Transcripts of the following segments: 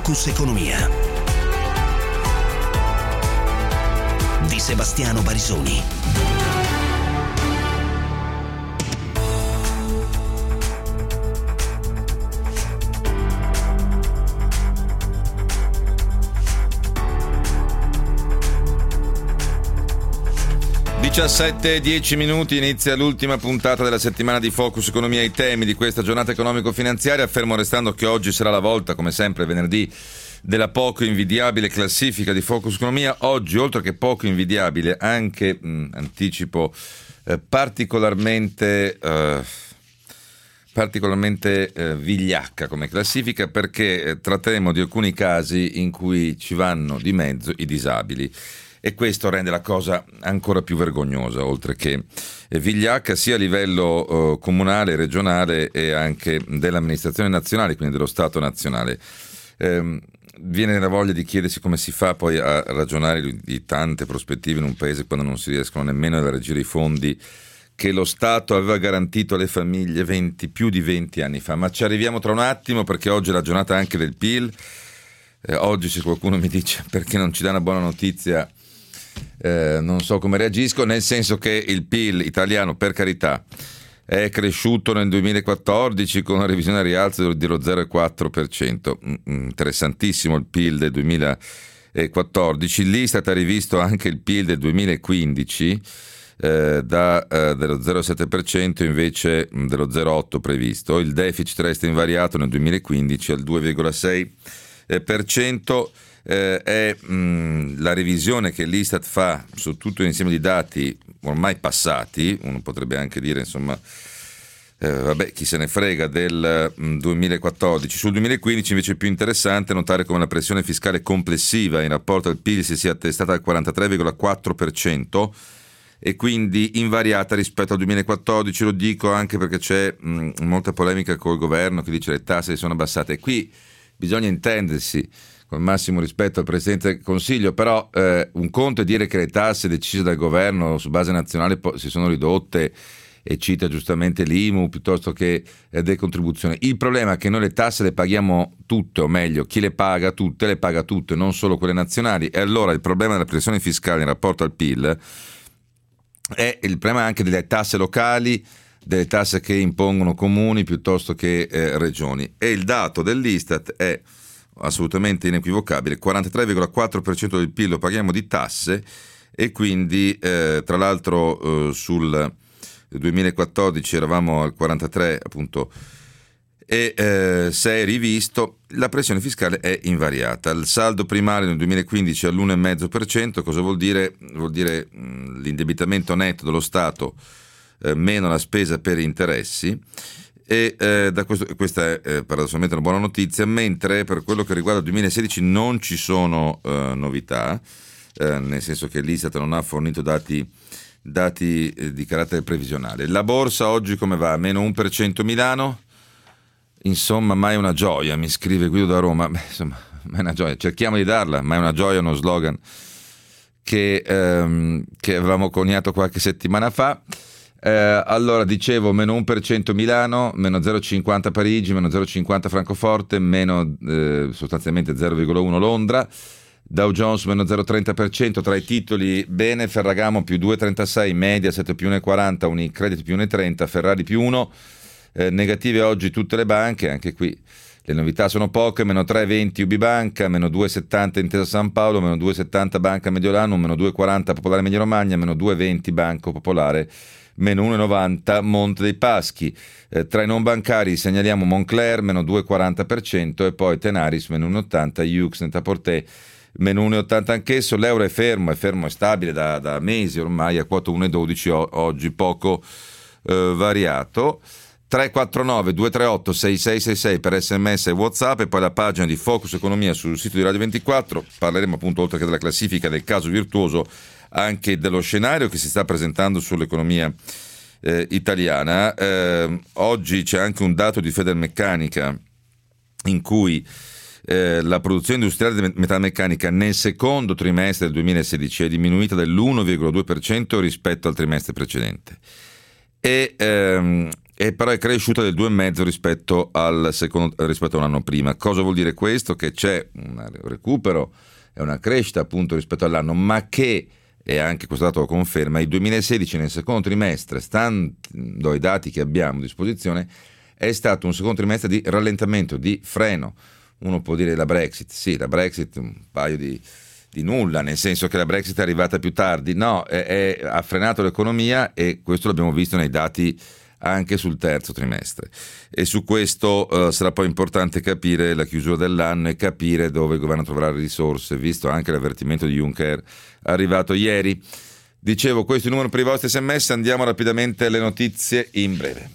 Focus Economia di Sebastiano Barisoni. e 10 minuti, inizia l'ultima puntata della settimana di Focus Economia. I temi di questa giornata economico-finanziaria, fermo restando che oggi sarà la volta, come sempre venerdì, della poco invidiabile classifica di Focus Economia. Oggi, oltre che poco invidiabile, anche anticipo particolarmente vigliacca come classifica, perché tratteremo di alcuni casi in cui ci vanno di mezzo i disabili. E questo rende la cosa ancora più vergognosa, oltre che vigliacca, sia a livello comunale, regionale e anche dell'amministrazione nazionale, quindi dello Stato nazionale. Viene la voglia di chiedersi come si fa poi a ragionare di tante prospettive in un paese quando non si riescono nemmeno ad elargire i fondi che lo Stato aveva garantito alle famiglie più di 20 anni fa. Ma ci arriviamo tra un attimo, perché oggi è la giornata anche del PIL. Oggi, se qualcuno mi dice perché non ci dà una buona notizia, non so come reagisco, nel senso che il PIL italiano, per carità, è cresciuto nel 2014 con una revisione a rialzo dello 0,4%. Interessantissimo il PIL del 2014. L'Istat ha rivisto anche il PIL del 2015 dello 0,7% invece dello 0,8% previsto. Il deficit resta invariato nel 2015 al 2,6%. È la revisione che l'Istat fa su tutto l'insieme di dati ormai passati. Uno potrebbe anche dire, insomma, chi se ne frega del 2014. Sul 2015 invece è più interessante notare come la pressione fiscale complessiva in rapporto al PIL si sia attestata al 43,4% e quindi invariata rispetto al 2014. Lo dico anche perché c'è molta polemica col governo che dice le tasse si sono abbassate, e qui bisogna intendersi con il massimo rispetto al Presidente del Consiglio, però un conto è dire che le tasse decise dal governo su base nazionale si sono ridotte, e cita giustamente l'IMU piuttosto che decontribuzione. Il problema è che noi le tasse le paghiamo tutte, o meglio, chi le paga tutte, non solo quelle nazionali, e allora il problema della pressione fiscale in rapporto al PIL è il problema anche delle tasse locali, delle tasse che impongono comuni piuttosto che regioni, e il dato dell'Istat è assolutamente inequivocabile: 43,4% del PIL lo paghiamo di tasse, e quindi tra l'altro sul 2014 eravamo al 43%, appunto, e se è rivisto la pressione fiscale è invariata. Il saldo primario nel 2015 è all'1,5%. Cosa vuol dire? Vuol dire l'indebitamento netto dello Stato meno la spesa per interessi. E questa è paradossalmente una buona notizia, mentre per quello che riguarda il 2016 non ci sono novità, nel senso che l'Istat non ha fornito dati di carattere previsionale. La borsa oggi come va? Meno 1% Milano, insomma mai una gioia, mi scrive Guido da Roma. Insomma, mai una gioia, cerchiamo di darla, ma è una gioia, uno slogan che avevamo coniato qualche settimana fa. Allora dicevo, meno 1% Milano, meno 0,50 Parigi, meno 0,50 Francoforte, meno sostanzialmente 0,1 Londra. Dow Jones meno 0,30%. Tra i titoli bene, Ferragamo più 2,36, Mediaset più 1,40, Unicredit più 1,30, Ferrari più 1. Negative oggi tutte le banche, anche qui le novità sono poche: meno 3,20 UBibanca, meno 2,70 Intesa San Paolo, meno 2,70 Banca Mediolanum, meno 2,40 Popolare Emilia Romagna, meno 2,20 Banco Popolare, meno 1,90 Monte dei Paschi. Tra i non bancari segnaliamo Moncler meno 2,40%, e poi Tenaris meno 1,80, Yux Net-a-Porter meno 1,80 anch'esso. L'euro è fermo, è stabile da mesi ormai, a quota 1,12 oggi, poco variato. 349 238 6666 per SMS e WhatsApp, e poi la pagina di Focus Economia sul sito di Radio 24. Parleremo appunto, oltre che della classifica, del caso virtuoso, anche dello scenario che si sta presentando sull'economia italiana. Oggi c'è anche un dato di Federmeccanica in cui la produzione industriale di metalmeccanica nel secondo trimestre del 2016 è diminuita dell'1,2% rispetto al trimestre precedente, e e però è cresciuta del 2,5 rispetto rispetto a un anno prima. Cosa vuol dire questo? Che c'è un recupero e una crescita appunto rispetto all'anno, ma che, e anche questo dato lo conferma, il 2016 nel secondo trimestre, stando ai dati che abbiamo a disposizione, è stato un secondo trimestre di rallentamento, di freno. Uno può dire la Brexit, sì, la Brexit un paio di nulla, nel senso che la Brexit è arrivata più tardi, no, ha frenato l'economia, e questo l'abbiamo visto nei dati anche sul terzo trimestre, e su questo sarà poi importante capire la chiusura dell'anno e capire dove il governo troverà le risorse, visto anche l'avvertimento di Juncker arrivato ieri. Dicevo, questo è il numero per i vostri SMS, andiamo rapidamente alle notizie in breve.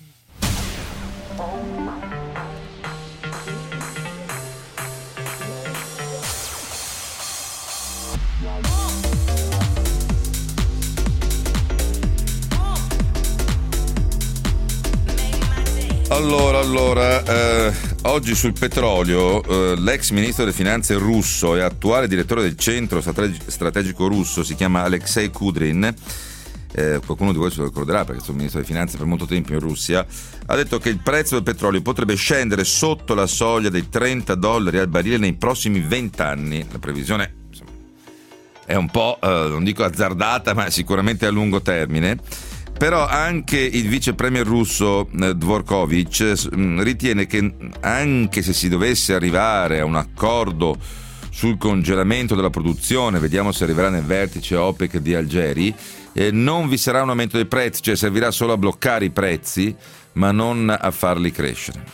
Allora, oggi sul petrolio, l'ex ministro delle finanze russo e attuale direttore del centro strategico russo, si chiama Alexei Kudrin, qualcuno di voi se lo ricorderà perché sono ministro delle finanze per molto tempo in Russia, ha detto che il prezzo del petrolio potrebbe scendere sotto la soglia dei $30 al barile nei prossimi 20 anni. La previsione, insomma, è un po', non dico azzardata, ma sicuramente a lungo termine. Però anche il vice premier russo Dvorkovich ritiene che anche se si dovesse arrivare a un accordo sul congelamento della produzione, vediamo se arriverà nel vertice OPEC di Algeri, non vi sarà un aumento dei prezzi, cioè servirà solo a bloccare i prezzi ma non a farli crescere.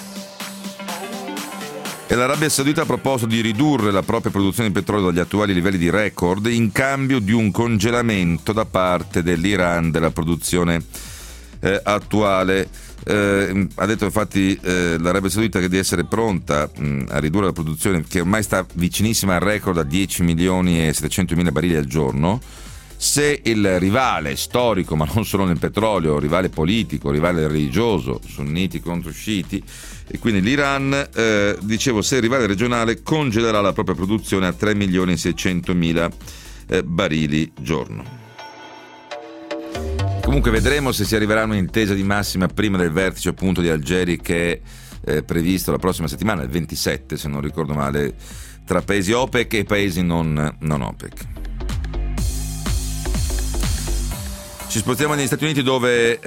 E l'Arabia Saudita ha proposto di ridurre la propria produzione di petrolio dagli attuali livelli di record in cambio di un congelamento da parte dell'Iran della produzione attuale. Ha detto infatti l'Arabia Saudita che di essere pronta a ridurre la produzione, che ormai sta vicinissima al record a 10.700.000 barili al giorno, se il rivale storico, ma non solo nel petrolio, rivale politico, rivale religioso, sunniti contro sciiti, e quindi l'Iran, dicevo, se il rivale regionale congelerà la propria produzione a 3.600.000 barili giorno. Comunque vedremo se si arriverà a un'intesa di massima prima del vertice appunto di Algeri, che è previsto la prossima settimana, il 27 se non ricordo male, tra paesi OPEC e paesi non OPEC. Ci spostiamo negli Stati Uniti dove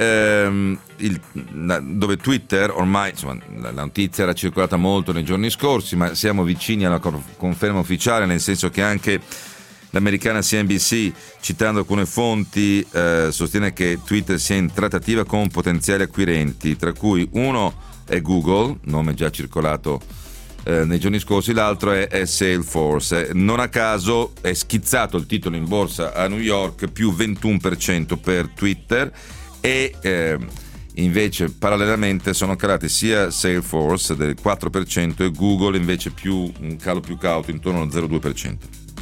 Twitter, ormai insomma, la notizia era circolata molto nei giorni scorsi, ma siamo vicini alla conferma ufficiale, nel senso che anche l'americana CNBC, citando alcune fonti, sostiene che Twitter sia in trattativa con potenziali acquirenti, tra cui uno è Google, nome già circolato nei giorni scorsi, l'altro è Salesforce. Non a caso è schizzato il titolo in borsa a New York, più 21% per Twitter, e invece parallelamente sono calati sia Salesforce del 4% e Google invece un calo più cauto intorno allo 0,2%.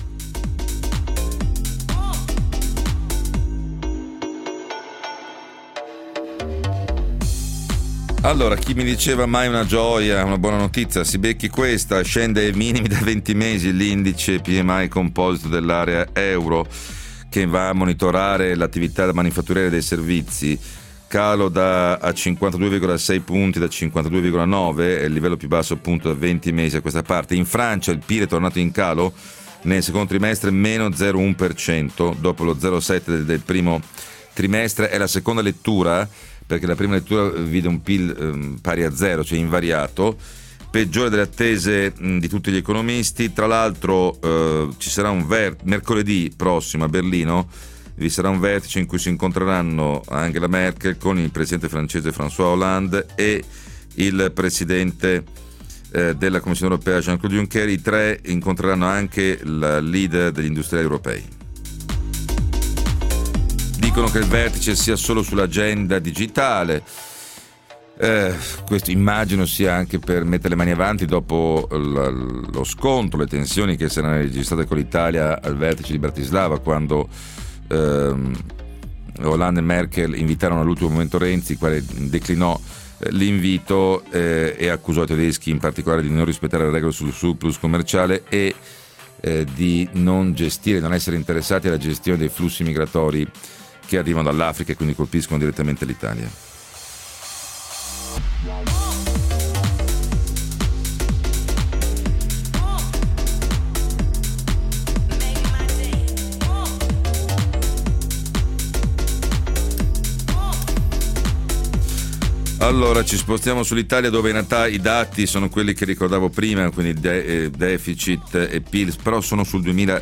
Allora, chi mi diceva mai una gioia, una buona notizia, si becchi questa: scende ai minimi da 20 mesi l'indice PMI composito dell'area euro, che va a monitorare l'attività manifatturiera dei servizi, calo a 52,6 punti da 52,9, è il livello più basso appunto da 20 mesi a questa parte. In Francia il PIL è tornato in calo nel secondo trimestre, meno 0,1% dopo lo 0,7 del primo trimestre. È la seconda lettura, perché la prima lettura vide un PIL pari a zero, cioè invariato, peggiore delle attese di tutti gli economisti. Tra l'altro ci sarà mercoledì prossimo a Berlino, vi sarà un vertice in cui si incontreranno Angela Merkel con il presidente francese François Hollande e il presidente della Commissione europea Jean-Claude Juncker. I tre incontreranno anche la leader degli industriali europei. Dicono che il vertice sia solo sull'agenda digitale, questo immagino sia anche per mettere le mani avanti dopo lo scontro, le tensioni che si erano registrate con l'Italia al vertice di Bratislava, quando Hollande e Merkel invitarono all'ultimo momento Renzi, il quale declinò l'invito e accusò i tedeschi in particolare di non rispettare le regole sul surplus commerciale e di non essere interessati alla gestione dei flussi migratori che arrivano dall'Africa e quindi colpiscono direttamente l'Italia. Allora ci spostiamo sull'Italia, dove in realtà i dati sono quelli che ricordavo prima, quindi deficit e PIL, però sono sul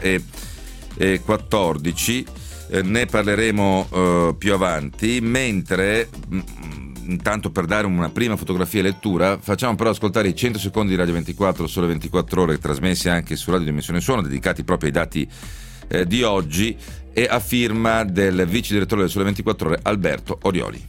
2014, ne parleremo più avanti, mentre intanto, per dare una prima fotografia e lettura, facciamo però ascoltare i 100 secondi di Radio 24, Sole 24 Ore, trasmessi anche su Radio Dimensione Suono, dedicati proprio ai dati di oggi, e a firma del vice direttore del Sole 24 Ore, Alberto Orioli.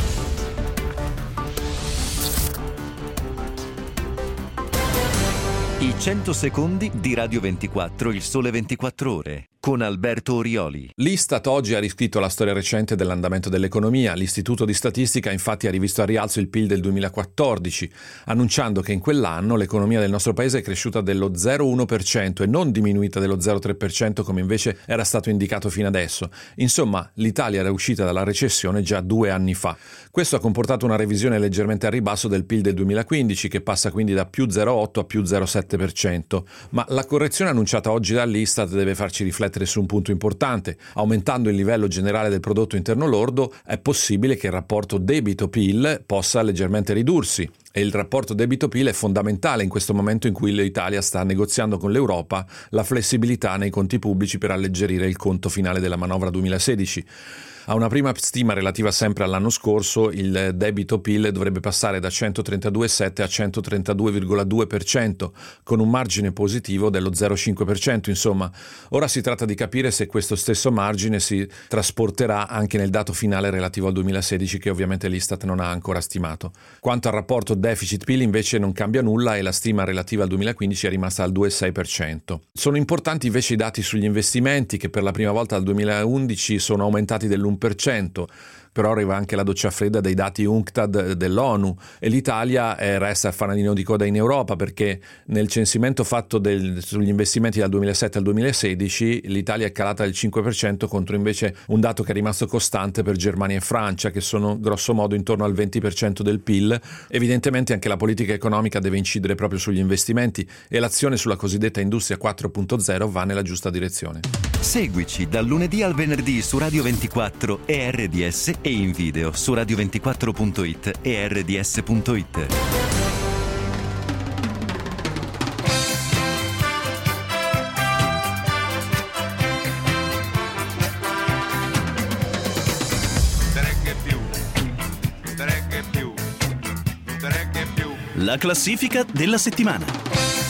I 100 secondi di Radio 24, il Sole 24 Ore, con Alberto Orioli. L'Istat oggi ha riscritto la storia recente dell'andamento dell'economia. L'Istituto di Statistica infatti ha rivisto a rialzo il PIL del 2014, annunciando che in quell'anno l'economia del nostro paese è cresciuta dello 0,1% e non diminuita dello 0,3% come invece era stato indicato fino adesso. Insomma, l'Italia era uscita dalla recessione già 2 anni fa. Questo ha comportato una revisione leggermente a ribasso del PIL del 2015, che passa quindi da più 0,8 a più 0,7%. Ma la correzione annunciata oggi dall'Istat deve farci riflettere su un punto importante. Aumentando il livello generale del prodotto interno lordo, è possibile che il rapporto debito-PIL possa leggermente ridursi. E il rapporto debito-PIL è fondamentale in questo momento in cui l'Italia sta negoziando con l'Europa la flessibilità nei conti pubblici per alleggerire il conto finale della manovra 2016. A una prima stima relativa sempre all'anno scorso, il debito PIL dovrebbe passare da 132,7 a 132,2%, con un margine positivo dello 0,5%. Insomma, ora si tratta di capire se questo stesso margine si trasporterà anche nel dato finale relativo al 2016, che ovviamente l'Istat non ha ancora stimato. Quanto al rapporto deficit-PIL invece non cambia nulla e la stima relativa al 2015 è rimasta al 2,6%. Sono importanti invece i dati sugli investimenti, che per la prima volta dal 2011 sono aumentati dell'1%. Però arriva anche la doccia fredda dei dati UNCTAD dell'ONU e l'Italia resta fanalino di coda in Europa, perché nel censimento fatto sugli investimenti dal 2007 al 2016 l'Italia è calata del 5%, contro invece un dato che è rimasto costante per Germania e Francia, che sono grosso modo intorno al 20% del PIL. Evidentemente anche la politica economica deve incidere proprio sugli investimenti e l'azione sulla cosiddetta Industria 4.0 va nella giusta direzione. Seguici dal lunedì al venerdì su Radio 24 e RDS e in video su radio24.it e rds.it. La classifica della settimana.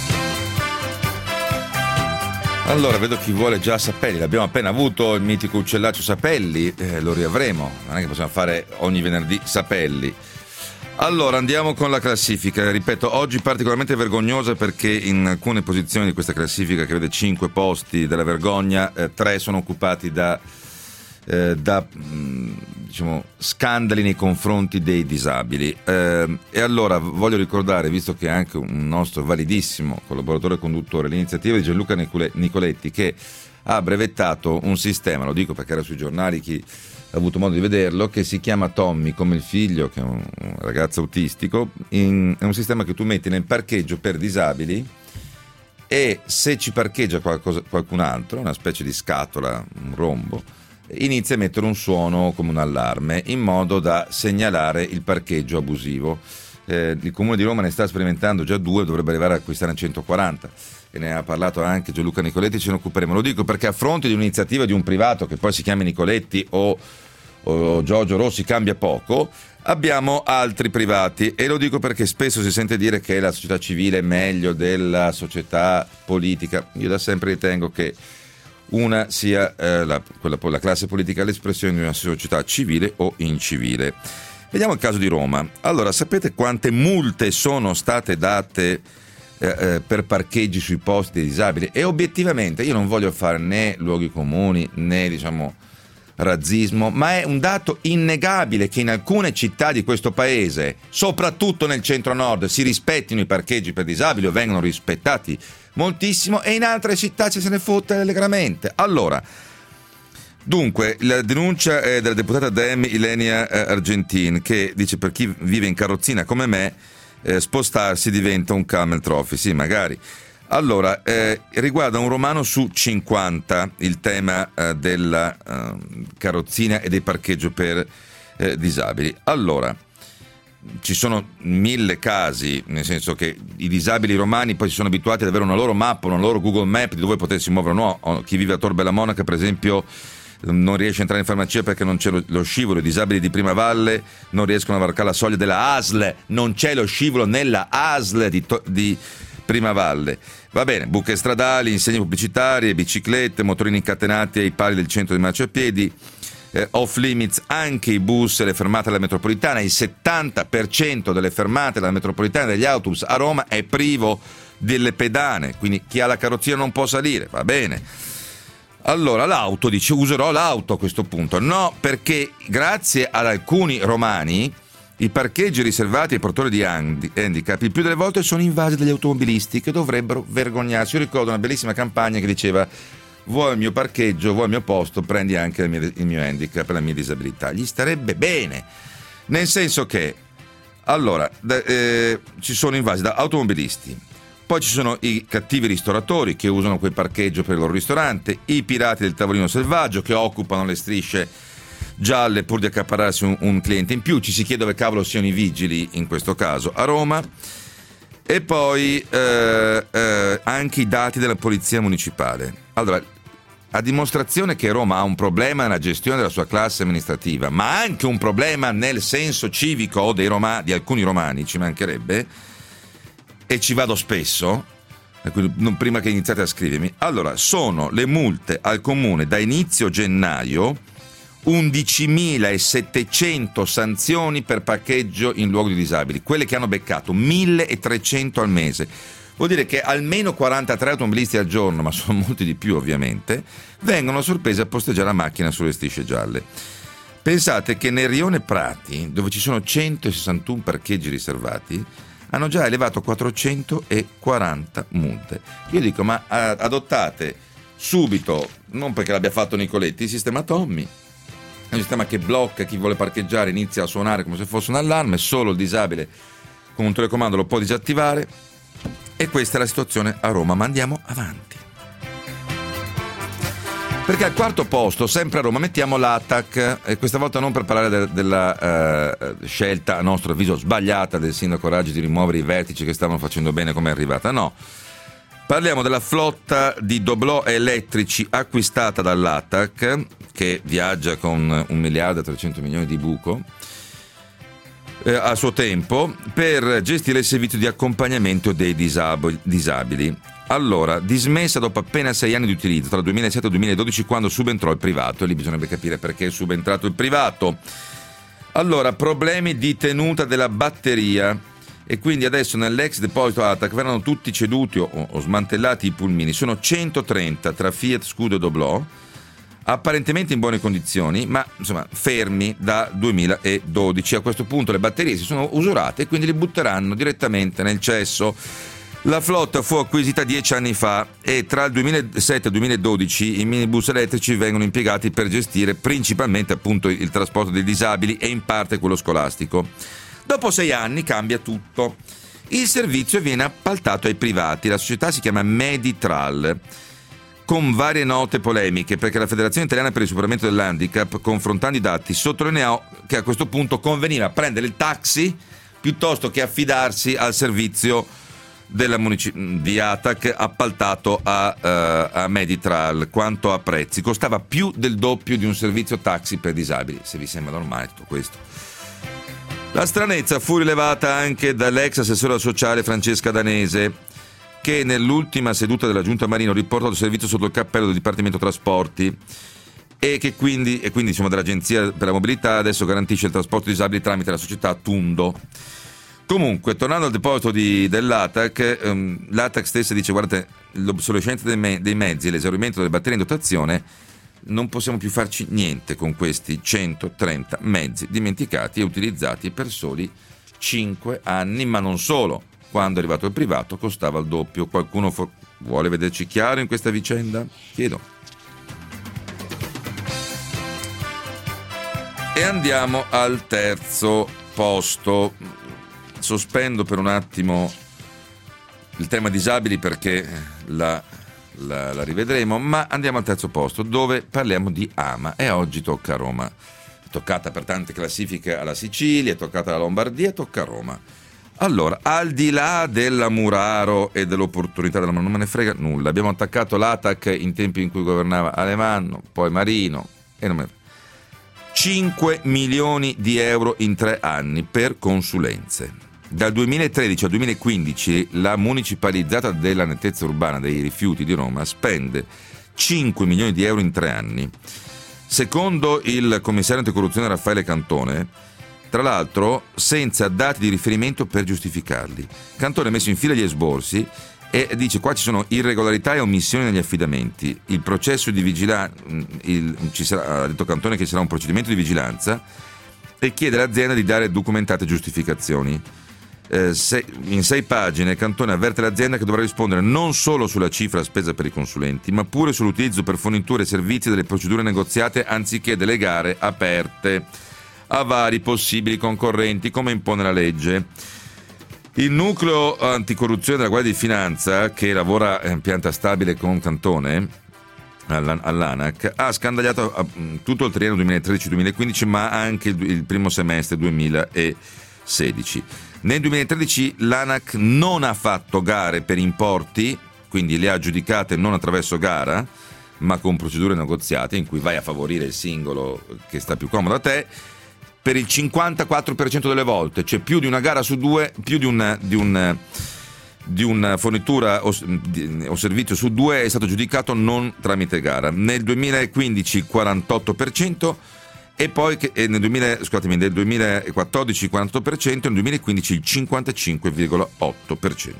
Allora, vedo chi vuole già Sapelli. L'abbiamo appena avuto, il mitico uccellaccio Sapelli, lo riavremo. Non è che possiamo fare ogni venerdì Sapelli. Allora, andiamo con la classifica. Ripeto, oggi particolarmente vergognosa, perché in alcune posizioni di questa classifica, che vede 5 posti della vergogna, 3 sono occupati da scandali nei confronti dei disabili. E allora voglio ricordare, visto che è anche un nostro validissimo collaboratore e conduttore, l'iniziativa di Gianluca Nicoletti, che ha brevettato un sistema, lo dico perché era sui giornali, chi ha avuto modo di vederlo, che si chiama Tommy, come il figlio, che è un ragazzo autistico. È un sistema che tu metti nel parcheggio per disabili, e se ci parcheggia qualcun altro, una specie di scatola, un rombo, inizia a mettere un suono come un allarme, in modo da segnalare il parcheggio abusivo. Il Comune di Roma ne sta sperimentando già 2, dovrebbe arrivare a acquistare 140, e ne ha parlato anche Gianluca Nicoletti, ce ne occuperemo. Lo dico perché, a fronte di un'iniziativa di un privato, che poi si chiami Nicoletti o Giorgio Rossi, cambia poco, abbiamo altri privati, e lo dico perché spesso si sente dire che la società civile è meglio della società politica. Io da sempre ritengo che una sia la classe politica l'espressione di una società civile o incivile. Vediamo il caso di Roma. Allora, sapete quante multe sono state date per parcheggi sui posti dei disabili? E obiettivamente io non voglio fare né luoghi comuni né razzismo, ma è un dato innegabile che in alcune città di questo paese, soprattutto nel centro-nord, si rispettino i parcheggi per disabili, o vengono rispettati moltissimo, e in altre città ci se ne fotte allegramente. Allora, Dunque, la denuncia è della deputata Dem Ilenia Argentin, che dice: per chi vive in carrozzina come me, spostarsi diventa un camel trophy. Sì, magari. Allora, riguarda un romano su 50 il tema della carrozzina e dei parcheggi per disabili. Allora, ci sono 1000 casi, nel senso che i disabili romani poi si sono abituati ad avere una loro mappa, una loro Google Map di dove potersi muovere. No, chi vive a Tor Bella Monaca, per esempio, non riesce a entrare in farmacia perché non c'è lo scivolo. I disabili di Prima Valle non riescono a varcare la soglia della ASL, non c'è lo scivolo nella ASL di Prima Valle. Va bene, buche stradali, insegne pubblicitarie, biciclette, motorini incatenati ai pali del centro dei marciapiedi, off limits anche i bus e le fermate della metropolitana. Il 70% delle fermate della metropolitana degli autobus a Roma è privo delle pedane, quindi chi ha la carrozzina non può salire. Va bene. Allora l'auto, dice: userò l'auto a questo punto. No, perché grazie ad alcuni romani i parcheggi riservati ai portatori di handicap il più delle volte sono invasi dagli automobilisti, che dovrebbero vergognarsi. Io ricordo una bellissima campagna che diceva: vuoi il mio parcheggio, vuoi il mio posto, prendi anche il mio handicap, la mia disabilità. Gli starebbe bene, nel senso che allora ci sono invasi da automobilisti, poi ci sono i cattivi ristoratori che usano quel parcheggio per il loro ristorante, i pirati del tavolino selvaggio che occupano le strisce gialle pur di accaparrarsi un cliente in più. Ci si chiede dove cavolo siano i vigili in questo caso a Roma. E poi anche i dati della polizia municipale. Allora, a dimostrazione che Roma ha un problema nella gestione della sua classe amministrativa, ma anche un problema nel senso civico di alcuni romani, ci mancherebbe, e ci vado spesso, prima che iniziate a scrivermi. Allora, sono le multe al comune da inizio gennaio 11.700 sanzioni per parcheggio in luogo di disabili, quelle che hanno beccato 1.300 al mese. Vuol dire che almeno 43 automobilisti al giorno, ma sono molti di più ovviamente, vengono sorpresi a posteggiare la macchina sulle strisce gialle. Pensate che nel rione Prati, dove ci sono 161 parcheggi riservati, hanno già elevato 440 multe. Io dico: ma adottate subito, non perché l'abbia fatto Nicoletti, il sistema Tommy. È un sistema che blocca chi vuole parcheggiare, inizia a suonare come se fosse un allarme, solo il disabile con un telecomando lo può disattivare. E questa è la situazione a Roma, ma andiamo avanti. Perché al quarto posto, sempre a Roma, mettiamo l'ATAC, e questa volta non per parlare della scelta, a nostro avviso sbagliata, del sindaco Raggi di rimuovere i vertici che stavano facendo bene come è arrivata. No, parliamo della flotta di doblò elettrici acquistata dall'ATAC, che viaggia con 1.300 milioni di buco a suo tempo, per gestire il servizio di accompagnamento dei disabili. Allora, dismessa dopo appena 6 anni di utilizzo, tra il 2007 e il 2012, quando subentrò il privato. E lì bisognerebbe capire perché è subentrato il privato. Allora, problemi di tenuta della batteria, e quindi adesso nell'ex deposito ATAC verranno tutti ceduti o smantellati i pulmini. Sono 130 tra Fiat, Scudo e Doblò, apparentemente in buone condizioni, ma insomma fermi da 2012. A questo punto le batterie si sono usurate e quindi li butteranno direttamente nel cesso. La flotta fu acquisita 10 anni fa e tra il 2007 e il 2012 i minibus elettrici vengono impiegati per gestire principalmente appunto il trasporto dei disabili e in parte quello scolastico. Dopo 6 anni cambia tutto. Il servizio viene appaltato ai privati. La società si chiama Meditral, con varie note polemiche, perché la Federazione Italiana per il Superamento dell'Handicap, confrontando i dati, sottolineò che a questo punto conveniva prendere il taxi piuttosto che affidarsi al servizio di ATAC appaltato a Meditral. Quanto a prezzi, costava più del doppio di un servizio taxi per disabili. Se vi sembra normale tutto questo. La stranezza fu rilevata anche dall'ex assessore sociale Francesca Danese, che nell'ultima seduta della Giunta Marino riportò il servizio sotto il cappello del Dipartimento Trasporti e che quindi insomma, dell'Agenzia per la Mobilità adesso garantisce il trasporto disabili tramite la società Tundo. Comunque, tornando al deposito dell'ATAC, l'ATAC stessa dice: guardate, l'obsolescenza dei mezzi e l'esaurimento delle batterie in dotazione, non possiamo più farci niente con questi 130 mezzi dimenticati e utilizzati per soli 5 anni, ma non solo. Quando è arrivato il privato costava il doppio. Qualcuno vuole vederci chiaro in questa vicenda? Chiedo. E andiamo al terzo posto. Sospendo per un attimo il tema disabili perché la rivedremo, ma andiamo al terzo posto dove parliamo di Ama e oggi tocca a Roma. È toccata per tante classifiche alla Sicilia, è toccata alla Lombardia, tocca a Roma. Allora, al di là della Muraro e dell'opportunità della non me ne frega nulla, abbiamo attaccato l'ATAC in tempi in cui governava Alemanno, poi Marino e non me ne frega. 5 milioni di euro in 3 anni per consulenze. Dal 2013 al 2015 la municipalizzata della nettezza urbana dei rifiuti di Roma spende 5 milioni di euro in 3 anni. Secondo il commissario anticorruzione Raffaele Cantone, tra l'altro senza dati di riferimento per giustificarli. Cantone ha messo in fila gli esborsi e dice qua ci sono irregolarità e omissioni negli affidamenti. Il processo di vigilanza, ha detto Cantone che ci sarà un procedimento di vigilanza e chiede all'azienda di dare documentate giustificazioni. In 6 pagine Cantone avverte l'azienda che dovrà rispondere non solo sulla cifra spesa per i consulenti, ma pure sull'utilizzo per forniture e servizi delle procedure negoziate anziché delle gare aperte a vari possibili concorrenti, come impone la legge. Il nucleo anticorruzione della Guardia di Finanza, che lavora in pianta stabile con Cantone all'ANAC, ha scandagliato tutto il triennio 2013-2015, ma anche il primo semestre 2016. Nel 2013 l'ANAC non ha fatto gare per importi, quindi le ha aggiudicate non attraverso gara, ma con procedure negoziate in cui vai a favorire il singolo che sta più comodo a te. Per il 54% delle volte, cioè più di una gara su 2, più di una fornitura o servizio su 2 è stato giudicato non tramite gara. Nel 2015 48% e poi nel 2014 il 48% e nel 2015 il 55,8%.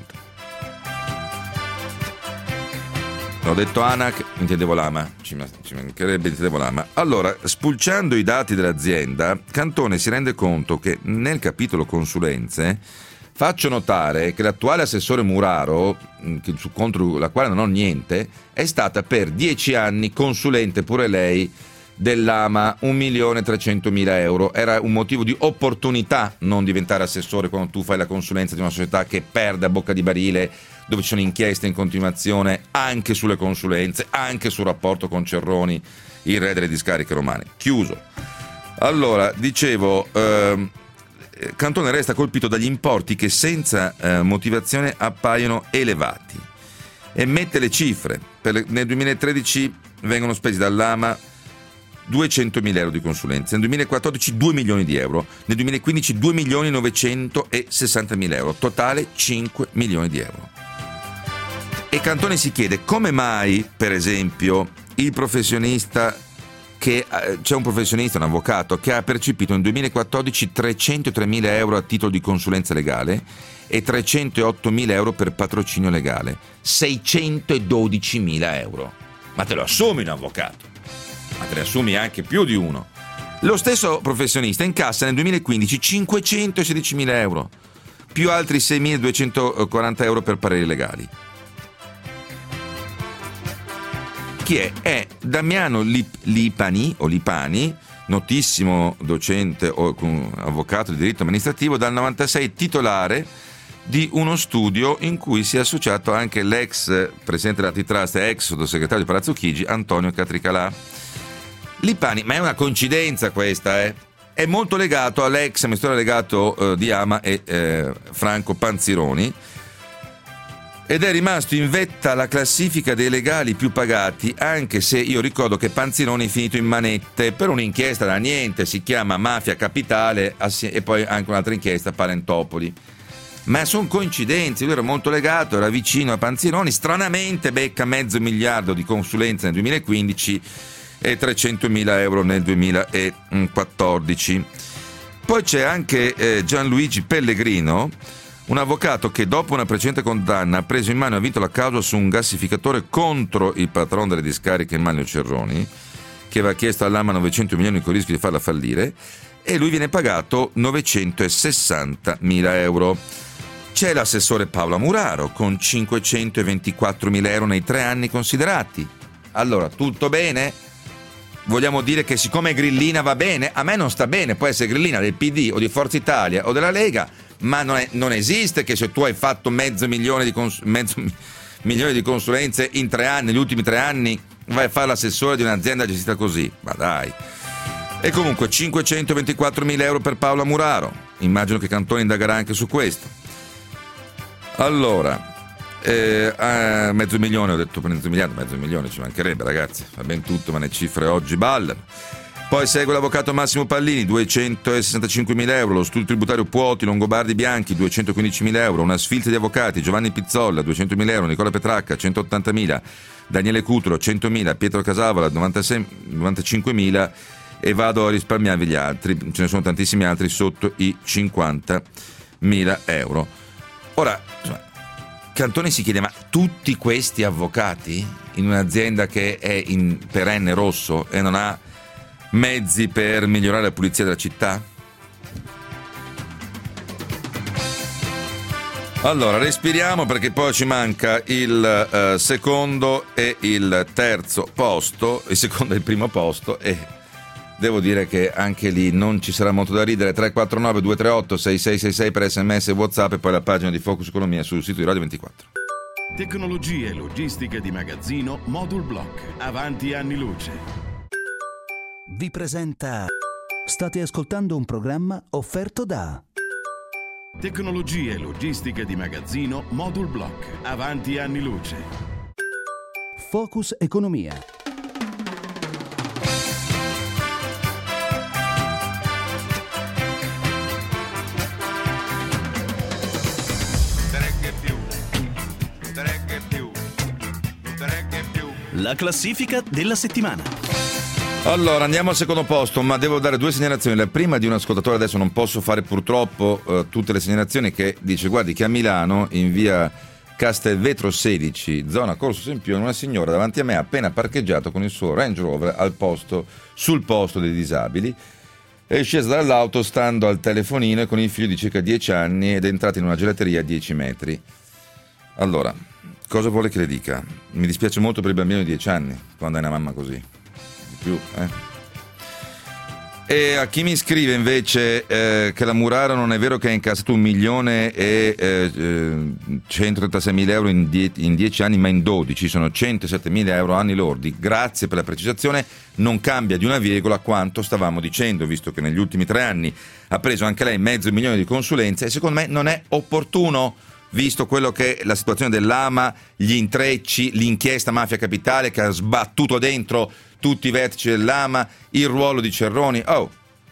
Ho detto ANAC, intendevo l'AMA, ci mancherebbe, intendevo l'AMA. Allora, spulciando i dati dell'azienda, Cantone si rende conto che nel capitolo consulenze faccio notare che l'attuale assessore Muraro, contro la quale non ho niente, è stata per 10 anni consulente pure lei dell'AMA, 1.300.000 euro. Era un motivo di opportunità non diventare assessore quando tu fai la consulenza di una società che perde a bocca di barile, dove ci sono inchieste in continuazione anche sulle consulenze, anche sul rapporto con Cerroni, il re delle discariche romane. Chiuso. Allora, dicevo, Cantone resta colpito dagli importi che senza motivazione appaiono elevati e mette le cifre. Nel 2013 vengono spesi dall'AMA 200.000 euro di consulenze, nel 2014 2 milioni di euro, nel 2015 2.960.000 euro, totale 5 milioni di euro. E Cantone si chiede come mai, per esempio, c'è un professionista, un avvocato, che ha percepito nel 2014 303.000 euro a titolo di consulenza legale e 308.000 euro per patrocinio legale, 612.000 euro. Ma te lo assumi un avvocato? Ma te ne assumi anche più di uno. Lo stesso professionista incassa nel 2015 516.000 euro, più altri 6.240 euro per pareri legali. Chi è? È Damiano Lipani, notissimo docente o avvocato di diritto amministrativo, dal 96 titolare di uno studio in cui si è associato anche l'ex presidente dell'Antitrust e ex sottosegretario di Palazzo Chigi, Antonio Catricalà. Lipani, ma è una coincidenza questa, è molto legato all'ex amministratore delegato di Ama e Franco Panzironi, ed è rimasto in vetta alla classifica dei legali più pagati, anche se io ricordo che Panzironi è finito in manette per un'inchiesta da niente, si chiama Mafia Capitale, e poi anche un'altra inchiesta, Parentopoli. Ma sono coincidenze, lui era molto legato, era vicino a Panzironi, stranamente becca 500 milioni di consulenza nel 2015 e 300.000 euro nel 2014. Poi c'è anche Gianluigi Pellegrino, un avvocato che dopo una precedente condanna ha preso in mano e ha vinto la causa su un gassificatore contro il patron delle discariche Manlio Cerroni, che aveva chiesto all'AMA 900 milioni con il rischio di farla fallire, e lui viene pagato 960.000 euro. C'è l'assessore Paola Muraro con 524.000 euro nei 3 anni considerati. Allora, tutto bene? vogliamo dire che siccome è grillina va bene? A me non sta bene, può essere grillina del PD o di Forza Italia o della Lega, ma non esiste che se tu hai fatto mezzo milione di consulenze in 3 anni, negli ultimi 3 anni, vai a fare l'assessore di un'azienda gestita così, ma dai. E comunque 524.000 euro per Paola Muraro, immagino che Cantone indagherà anche su questo. Allora, mezzo milione, ho detto mezzo milione ci mancherebbe, ragazzi, va ben tutto, ma le cifre oggi ballano. Poi segue l'avvocato Massimo Pallini, 265.000 euro, lo studio tributario Puoti, Longobardi Bianchi, 215.000 euro, una sfilza di avvocati, Giovanni Pizzolla, 200.000 euro, Nicola Petracca, 180.000, Daniele Cutolo, 100.000, Pietro Casavola, 95.000, e vado a risparmiarvi gli altri, ce ne sono tantissimi altri sotto i 50.000 euro. Ora, Cantone si chiede, ma tutti questi avvocati in un'azienda che è in perenne rosso e non ha mezzi per migliorare la pulizia della città? Allora, respiriamo, perché poi ci manca il secondo e il terzo posto, il secondo e il primo posto, e devo dire che anche lì non ci sarà molto da ridere. 349 238 6666 per SMS e WhatsApp, e poi la pagina di Focus Economia sul sito di Radio 24. Tecnologie e logistica di magazzino Modul Block. Avanti anni luce. Vi presenta. State ascoltando un programma offerto da Tecnologie e logistica di magazzino Modul Block. Avanti anni luce. Focus Economia. La classifica della settimana. Allora, andiamo al secondo posto, ma devo dare 2 segnalazioni. La prima di un ascoltatore, adesso non posso fare purtroppo tutte le segnalazioni, che dice: guardi che a Milano, in via Castelvetro 16, zona Corso Sempione, una signora davanti a me ha appena parcheggiato con il suo Range Rover sul posto dei disabili. È scesa dall'auto stando al telefonino e con il figlio di circa 10 anni ed è entrata in una gelateria a 10 metri. Allora, cosa vuole che le dica? Mi dispiace molto per il bambino di 10 anni, quando hai una mamma così. Di più, E a chi mi scrive invece che la Muraro non è vero che ha incassato 1.136.000 euro in 10 anni, ma in 12, sono 107.000 euro anni lordi. Grazie per la precisazione, non cambia di una virgola quanto stavamo dicendo, visto che negli ultimi 3 anni ha preso anche lei $500.000 di consulenze, e secondo me non è opportuno, visto quello che è la situazione dell'AMA, gli intrecci, l'inchiesta Mafia Capitale che ha sbattuto dentro tutti i vertici dell'AMA, il ruolo di Cerroni. Non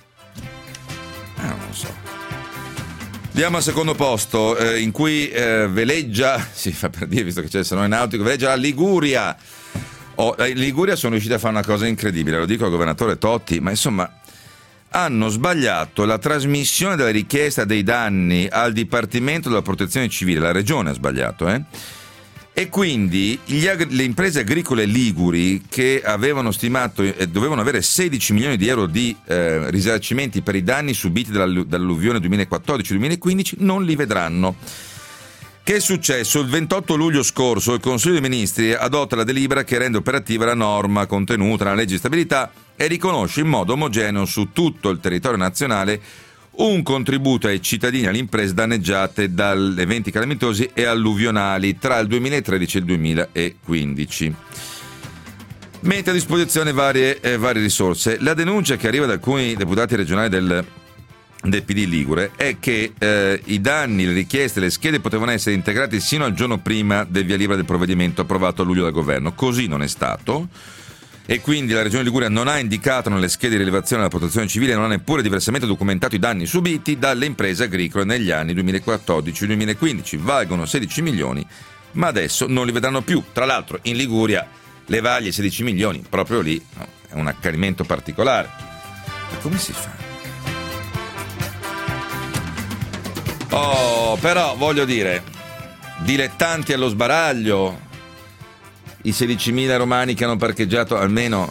lo so. Andiamo al secondo posto, in cui veleggia, si fa per dire, visto che c'è il salone nautico, veleggia la Liguria. In Liguria sono riusciti a fare una cosa incredibile, lo dico al governatore Totti, ma insomma hanno sbagliato la trasmissione della richiesta dei danni al Dipartimento della Protezione Civile, la regione ha sbagliato, e quindi le imprese agricole liguri, che avevano stimato dovevano avere 16 milioni di euro di risarcimenti per i danni subiti dall'alluvione 2014-2015, non li vedranno. Che è successo? Il 28 luglio scorso il Consiglio dei Ministri adotta la delibera che rende operativa la norma contenuta nella legge di stabilità e riconosce in modo omogeneo su tutto il territorio nazionale un contributo ai cittadini e alle imprese danneggiate dagli eventi calamitosi e alluvionali tra il 2013 e il 2015. Mette a disposizione varie risorse. La denuncia che arriva da alcuni deputati regionali del PD Ligure è che i danni, le richieste, le schede potevano essere integrati sino al giorno prima del via libera del provvedimento approvato a luglio dal governo. Così non è stato, e quindi la Regione Liguria non ha indicato nelle schede di rilevazione della protezione civile e non ha neppure diversamente documentato i danni subiti dalle imprese agricole negli anni 2014-2015. Valgono 16 milioni, ma adesso non li vedranno più. Tra l'altro in Liguria le vaglie 16 milioni, proprio lì è un accanimento particolare. Ma come si fa? Però voglio dire, dilettanti allo sbaraglio, i 16.000 romani che hanno parcheggiato, almeno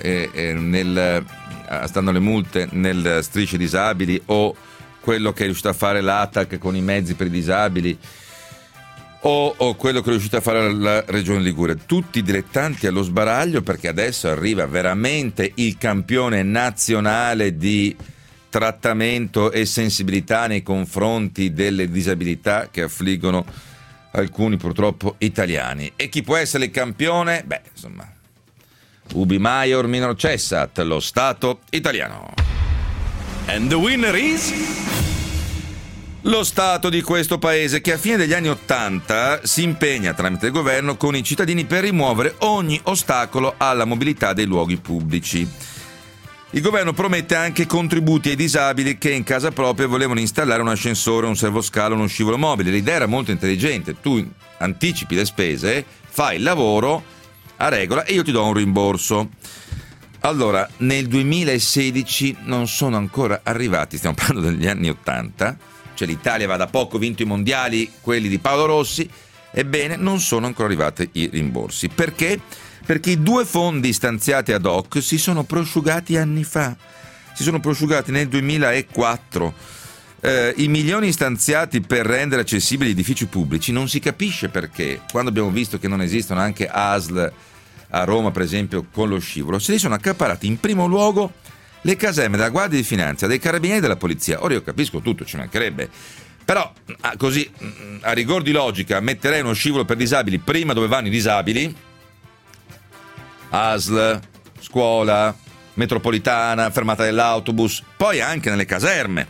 stanno le multe nel strisce disabili, o quello che è riuscito a fare l'ATAC con i mezzi per i disabili, o quello che è riuscita a fare la Regione Liguria, tutti dilettanti allo sbaraglio, perché adesso arriva veramente il campione nazionale di trattamento e sensibilità nei confronti delle disabilità che affliggono alcuni purtroppo italiani. E chi può essere il campione? Beh, insomma, ubi maior minor cessat, lo Stato italiano. And the winner is... Lo Stato di questo paese, che a fine degli anni '80 si impegna tramite il governo con i cittadini per rimuovere ogni ostacolo alla mobilità dei luoghi pubblici. Il governo promette anche contributi ai disabili che in casa propria volevano installare un ascensore, un servoscalo, uno scivolo mobile. L'idea era molto intelligente: tu anticipi le spese, fai il lavoro a regola e io ti do un rimborso. Allora, nel 2016 non sono ancora arrivati, stiamo parlando degli anni '80, cioè l'Italia aveva da poco vinto i mondiali, quelli di Paolo Rossi, ebbene non sono ancora arrivati i rimborsi. Perché? Perché i 2 fondi stanziati ad hoc si sono prosciugati anni fa, si sono prosciugati nel 2004. I milioni stanziati per rendere accessibili gli edifici pubblici non si capisce perché, quando abbiamo visto che non esistono anche ASL a Roma, per esempio, con lo scivolo, se li sono accaparati in primo luogo le caserme della Guardia di Finanza, dei Carabinieri e della Polizia. Ora io capisco tutto, ci mancherebbe, però così a rigor di logica metterei uno scivolo per disabili prima dove vanno i disabili, ASL, scuola, metropolitana, fermata dell'autobus, poi anche nelle caserme.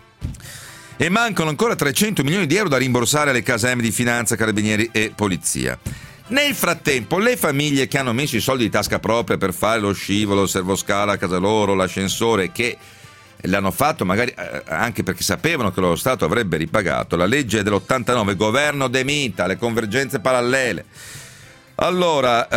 E mancano ancora 300 milioni di euro da rimborsare alle caserme di Finanza, Carabinieri e Polizia. Nel frattempo, le famiglie che hanno messo i soldi di tasca propria per fare lo scivolo, il servoscala a casa loro, l'ascensore, che l'hanno fatto magari anche perché sapevano che lo Stato avrebbe ripagato, la legge dell'89, governo De Mita, le convergenze parallele. Allora,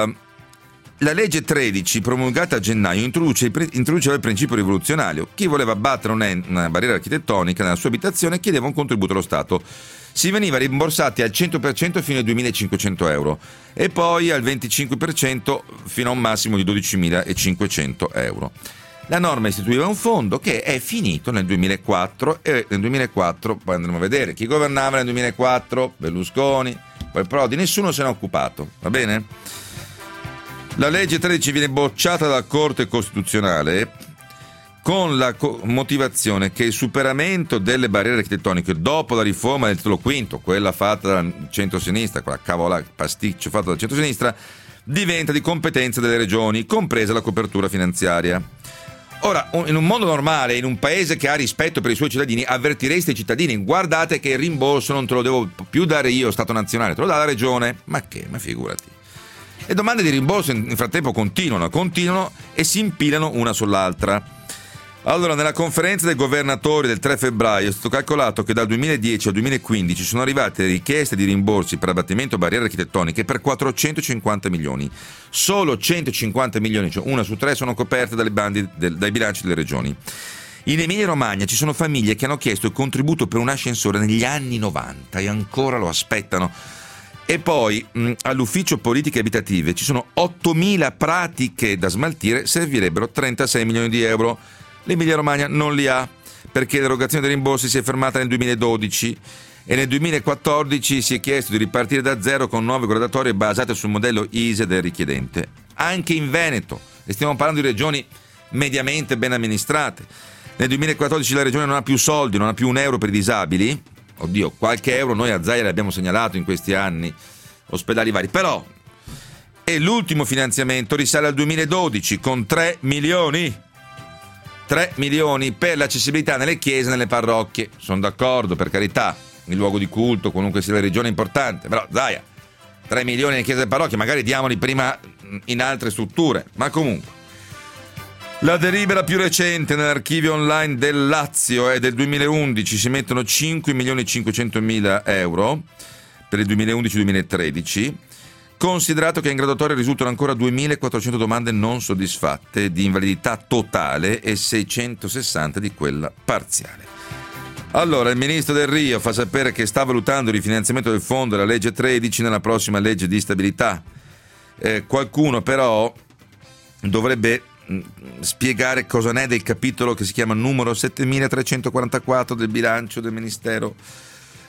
la legge 13, promulgata a gennaio, introduceva il principio rivoluzionario. Chi voleva abbattere una barriera architettonica nella sua abitazione chiedeva un contributo allo Stato. Si veniva rimborsati al 100% fino ai 2.500 euro e poi al 25% fino a un massimo di 12.500 euro. La norma istituiva un fondo che è finito nel 2004 e nel 2004, poi andremo a vedere chi governava nel 2004, Berlusconi, poi Prodi, nessuno se ne è occupato, va bene? La legge 13 viene bocciata dalla Corte Costituzionale con la motivazione che il superamento delle barriere architettoniche dopo la riforma del titolo quinto, quella fatta dal centro-sinistra, quella cavola pasticcio fatta dal centro-sinistra, diventa di competenza delle regioni, compresa la copertura finanziaria. Ora, in un mondo normale, in un paese che ha rispetto per i suoi cittadini, avvertireste i cittadini: guardate che il rimborso non te lo devo più dare io, Stato nazionale, te lo dà la regione. Ma che? Ma figurati. Le domande di rimborso in frattempo continuano e si impilano una sull'altra. Allora, nella conferenza dei governatori del 3 febbraio è stato calcolato che dal 2010 al 2015 sono arrivate richieste di rimborsi per abbattimento barriere architettoniche per 450 milioni. Solo 150 milioni, cioè 1 su 3, sono coperte dai bilanci delle regioni. In Emilia-Romagna ci sono famiglie che hanno chiesto il contributo per un ascensore negli anni 90 e ancora lo aspettano. E poi all'ufficio politiche abitative ci sono 8.000 pratiche da smaltire, servirebbero 36 milioni di euro. L'Emilia Romagna non li ha perché l'erogazione dei rimborsi si è fermata nel 2012 e nel 2014 si è chiesto di ripartire da zero con nuove graduatorie basate sul modello ISEE del richiedente. Anche in Veneto, e stiamo parlando di regioni mediamente ben amministrate, nel 2014 la regione non ha più soldi, non ha più un euro per i disabili. Oddio, qualche euro noi a Zaia l'abbiamo segnalato in questi anni, ospedali vari, però e l'ultimo finanziamento risale al 2012 con 3 milioni per l'accessibilità nelle chiese e nelle parrocchie. Sono d'accordo, per carità, il luogo di culto, qualunque sia la regione, è importante, però Zaia, 3 milioni nelle chiese e parrocchie, magari diamoli prima in altre strutture, ma comunque. La delibera più recente nell'archivio online del Lazio è del 2011, si mettono 5.500.000 euro per il 2011-2013, considerato che in graduatoria risultano ancora 2.400 domande non soddisfatte di invalidità totale e 660 di quella parziale. Allora, il ministro Del Rio fa sapere che sta valutando il rifinanziamento del fondo della legge 13 nella prossima legge di stabilità. Qualcuno però dovrebbe spiegare cosa ne è del capitolo che si chiama numero 7344 del bilancio del Ministero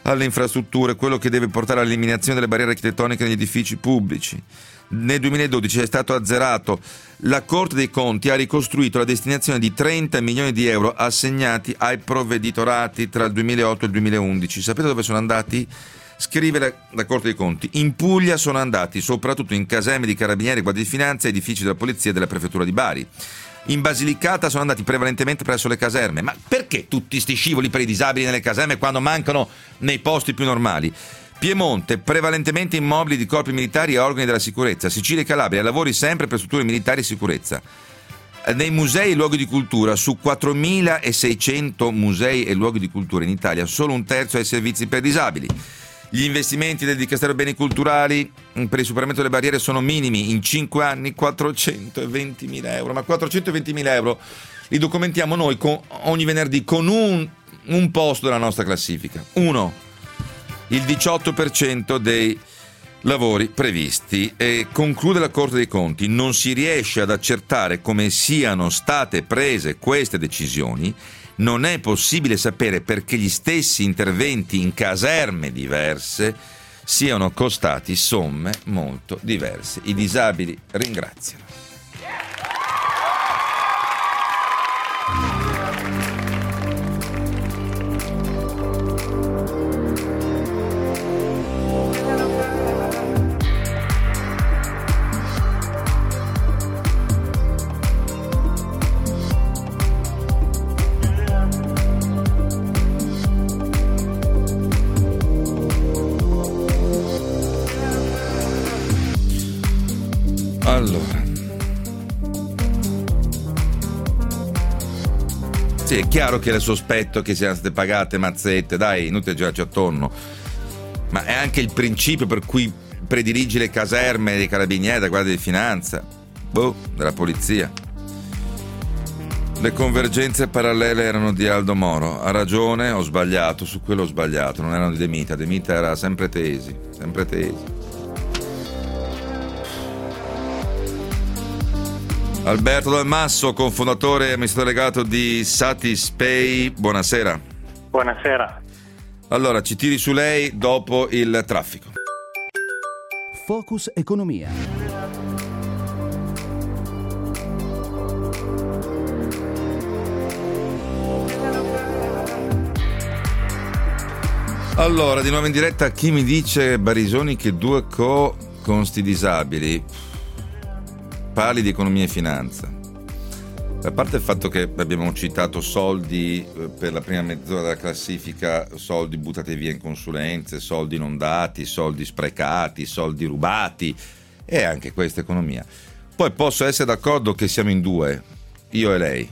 alle infrastrutture, quello che deve portare all'eliminazione delle barriere architettoniche negli edifici pubblici. Nel 2012 è stato azzerato. La Corte dei Conti ha ricostruito la destinazione di 30 milioni di euro assegnati ai provveditorati tra il 2008 e il 2011. Sapete dove sono andati? Scrive la Corte dei Conti: in Puglia sono andati soprattutto in caserme di carabinieri, guardia di finanza, edifici della polizia e della prefettura di Bari. In Basilicata sono andati prevalentemente presso le caserme. Ma perché tutti sti scivoli per i disabili nelle caserme quando mancano nei posti più normali? Piemonte, prevalentemente immobili di corpi militari e organi della sicurezza. Sicilia e Calabria, lavori sempre per strutture militari e sicurezza. Nei musei e luoghi di cultura, su 4.600 musei e luoghi di cultura in Italia, solo un terzo ai servizi per disabili. Gli investimenti del Dicastero Beni Culturali per il superamento delle barriere sono minimi. In 5 anni 420.000 euro. Ma 420.000 euro li documentiamo noi ogni venerdì con un posto della nostra classifica. Il 18% dei lavori previsti. E conclude la Corte dei Conti: non si riesce ad accertare come siano state prese queste decisioni. Non è possibile sapere perché gli stessi interventi in caserme diverse siano costati somme molto diverse. I disabili ringraziano. Allora, sì, è chiaro che è il sospetto che siano state pagate mazzette, dai, inutile girarci attorno, ma è anche il principio per cui prediligi le caserme dei carabinieri, della Guardia di Finanza, della polizia. Le convergenze parallele erano di Aldo Moro. Ha ragione, ho sbagliato, su quello ho sbagliato, non erano di De Mita. De Mita era sempre tesi. Alberto Dal Masso, cofondatore e amministratore delegato di Satispay, buonasera. Buonasera. Allora, ci tiri su lei dopo il traffico. Focus Economia. Allora, di nuovo in diretta, chi mi dice Barisoni che 2Co con sti disabili? Parli di economia e finanza. A parte il fatto che abbiamo citato soldi per la prima mezz'ora della classifica, soldi buttati via in consulenze, soldi non dati, soldi sprecati, soldi rubati, e anche questa economia. Poi posso essere d'accordo che siamo in due, io e lei.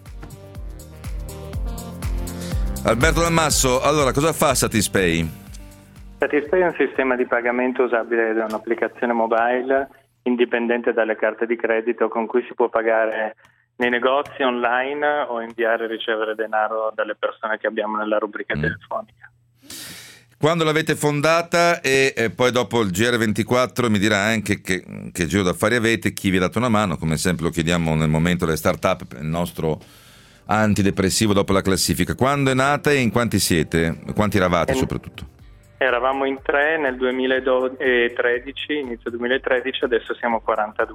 Alberto Dal Masso, allora cosa fa Satispay? Satispay è un sistema di pagamento usabile da un'applicazione mobile indipendente dalle carte di credito, con cui si può pagare nei negozi online o inviare e ricevere denaro dalle persone che abbiamo nella rubrica telefonica. Quando l'avete fondata e poi dopo il GR24 mi dirà anche che giro d'affari avete, chi vi ha dato una mano, come sempre lo chiediamo nel momento delle start-up, il nostro antidepressivo dopo la classifica. Quando è nata e in quanti siete? Quanti eravate soprattutto? Eravamo in 3 nel 2013, inizio 2013, adesso siamo 42.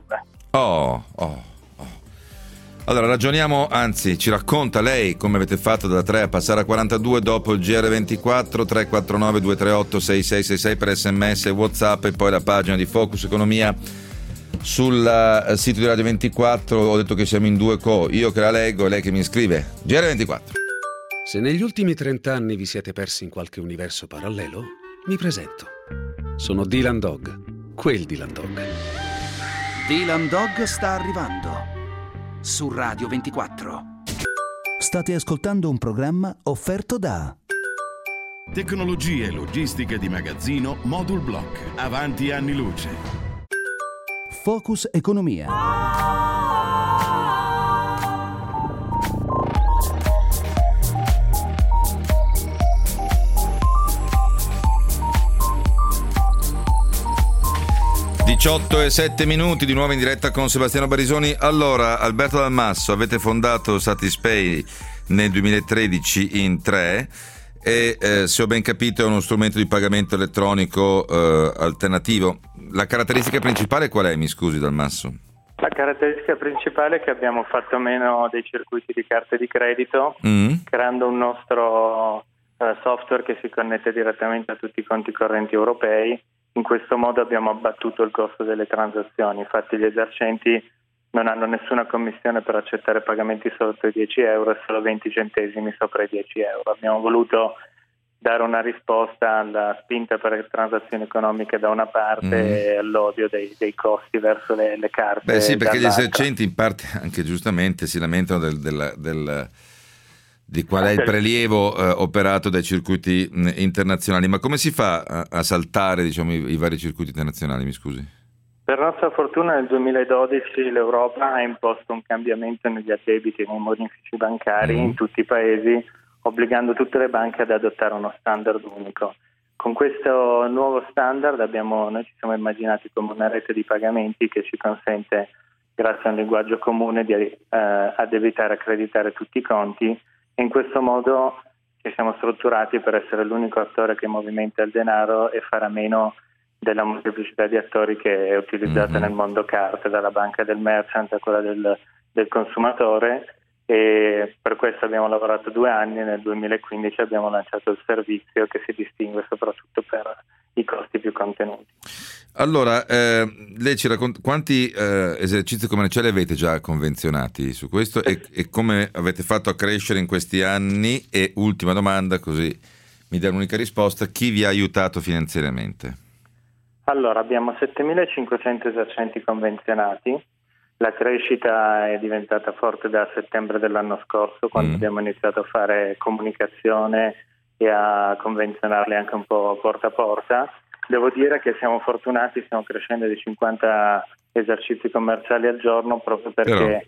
Allora ragioniamo, anzi ci racconta lei come avete fatto da 3 a passare a 42 dopo il GR24, 349 238 6666 per SMS e WhatsApp, e poi la pagina di Focus Economia sul sito di Radio 24. Ho detto che siamo in 2Co, io che la leggo e lei che mi scrive. GR24. Se negli ultimi 30 anni vi siete persi in qualche universo parallelo, mi presento. Sono Dylan Dog, quel Dylan Dog. Dylan Dog sta arrivando su Radio 24. State ascoltando un programma offerto da Tecnologie e logistica di magazzino Modul Block. Avanti anni luce. Focus Economia. 18:07 di nuovo in diretta con Sebastiano Barisoni. Allora, Alberto Dal Masso, avete fondato Satispay nel 2013 in 3 e se ho ben capito è uno strumento di pagamento elettronico alternativo. La caratteristica principale qual è, mi scusi Dalmasso? La caratteristica principale è che abbiamo fatto meno dei circuiti di carte di credito, creando un nostro software che si connette direttamente a tutti i conti correnti europei. In questo modo abbiamo abbattuto il costo delle transazioni, infatti gli esercenti non hanno nessuna commissione per accettare pagamenti sotto i 10 euro e solo 20 centesimi sopra i 10 euro. Abbiamo voluto dare una risposta alla spinta per le transazioni economiche da una parte e all'odio dei costi verso le carte. Beh sì, perché dall'altra. gli esercenti in parte anche giustamente si lamentano di qual è il prelievo operato dai circuiti internazionali, ma come si fa a saltare, diciamo, i vari circuiti internazionali, mi scusi? Per nostra fortuna nel 2012 l'Europa ha imposto un cambiamento negli addebiti e nei bonifici bancari in tutti i paesi, obbligando tutte le banche ad adottare uno standard unico. Con questo nuovo standard noi ci siamo immaginati come una rete di pagamenti che ci consente, grazie a un linguaggio comune, di addebitare e accreditare tutti i conti, e in questo modo ci siamo strutturati per essere l'unico attore che movimenta il denaro e fare a meno della molteplicità di attori che è utilizzata nel mondo carte, dalla banca del merchant a quella del consumatore, e per questo abbiamo lavorato 2 anni e nel 2015 abbiamo lanciato il servizio che si distingue soprattutto per i costi più contenuti. Allora, lei ci racconta quanti esercizi commerciali avete già convenzionati su questo e come avete fatto a crescere in questi anni? E ultima domanda, così mi dà un'unica risposta: chi vi ha aiutato finanziariamente? Allora, abbiamo 7.500 esercenti convenzionati. La crescita è diventata forte da settembre dell'anno scorso, quando abbiamo iniziato a fare comunicazione e a convenzionarli anche un po' porta a porta. Devo dire che siamo fortunati, stiamo crescendo di 50 esercizi commerciali al giorno, proprio perché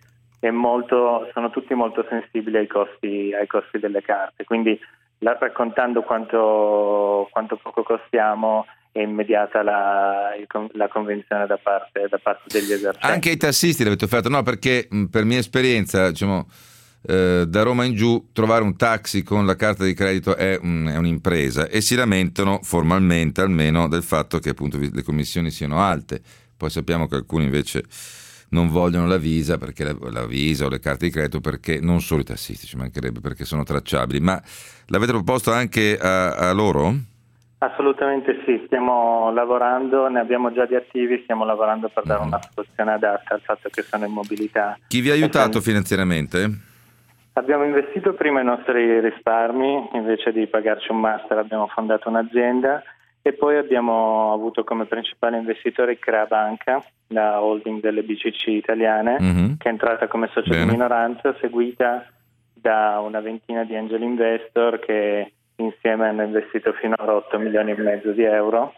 sono tutti molto sensibili ai costi delle carte. Quindi raccontando quanto poco costiamo, è immediata la convenzione da parte degli esercenti. Anche ai tassisti l'avete offerto? No, perché per mia esperienza, diciamo, da Roma in giù trovare un taxi con la carta di credito è un'impresa, e si lamentano formalmente almeno del fatto che appunto le commissioni siano alte. Poi sappiamo che alcuni invece non vogliono la Visa, perché la Visa o le carte di credito, perché non solo i tassisti, ci mancherebbe, perché sono tracciabili. Ma l'avete proposto anche a loro? Assolutamente sì, stiamo lavorando, ne abbiamo già di attivi, stiamo lavorando per dare una soluzione adatta al fatto che sono in mobilità. Chi vi ha aiutato finanziariamente? Abbiamo investito prima i nostri risparmi, invece di pagarci un master abbiamo fondato un'azienda, e poi abbiamo avuto come principale investitore Crea Banca, la holding delle BCC italiane, che è entrata come socio di minoranza, seguita da una ventina di angel investor che insieme hanno investito finora 8 milioni e mezzo di euro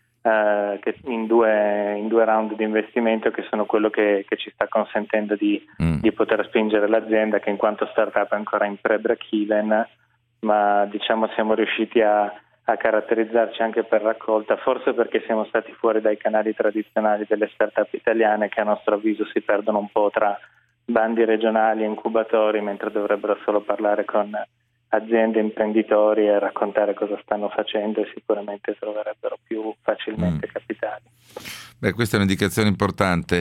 che in due round di investimento, che sono quello che ci sta consentendo di poter spingere l'azienda, che in quanto startup è ancora in pre-break-even, ma diciamo siamo riusciti a caratterizzarci anche per raccolta, forse perché siamo stati fuori dai canali tradizionali delle startup italiane, che a nostro avviso si perdono un po' tra bandi regionali e incubatori, mentre dovrebbero solo parlare con aziende, imprenditori e raccontare cosa stanno facendo, e sicuramente troverebbero più facilmente capitali. Beh, questa è un'indicazione importante.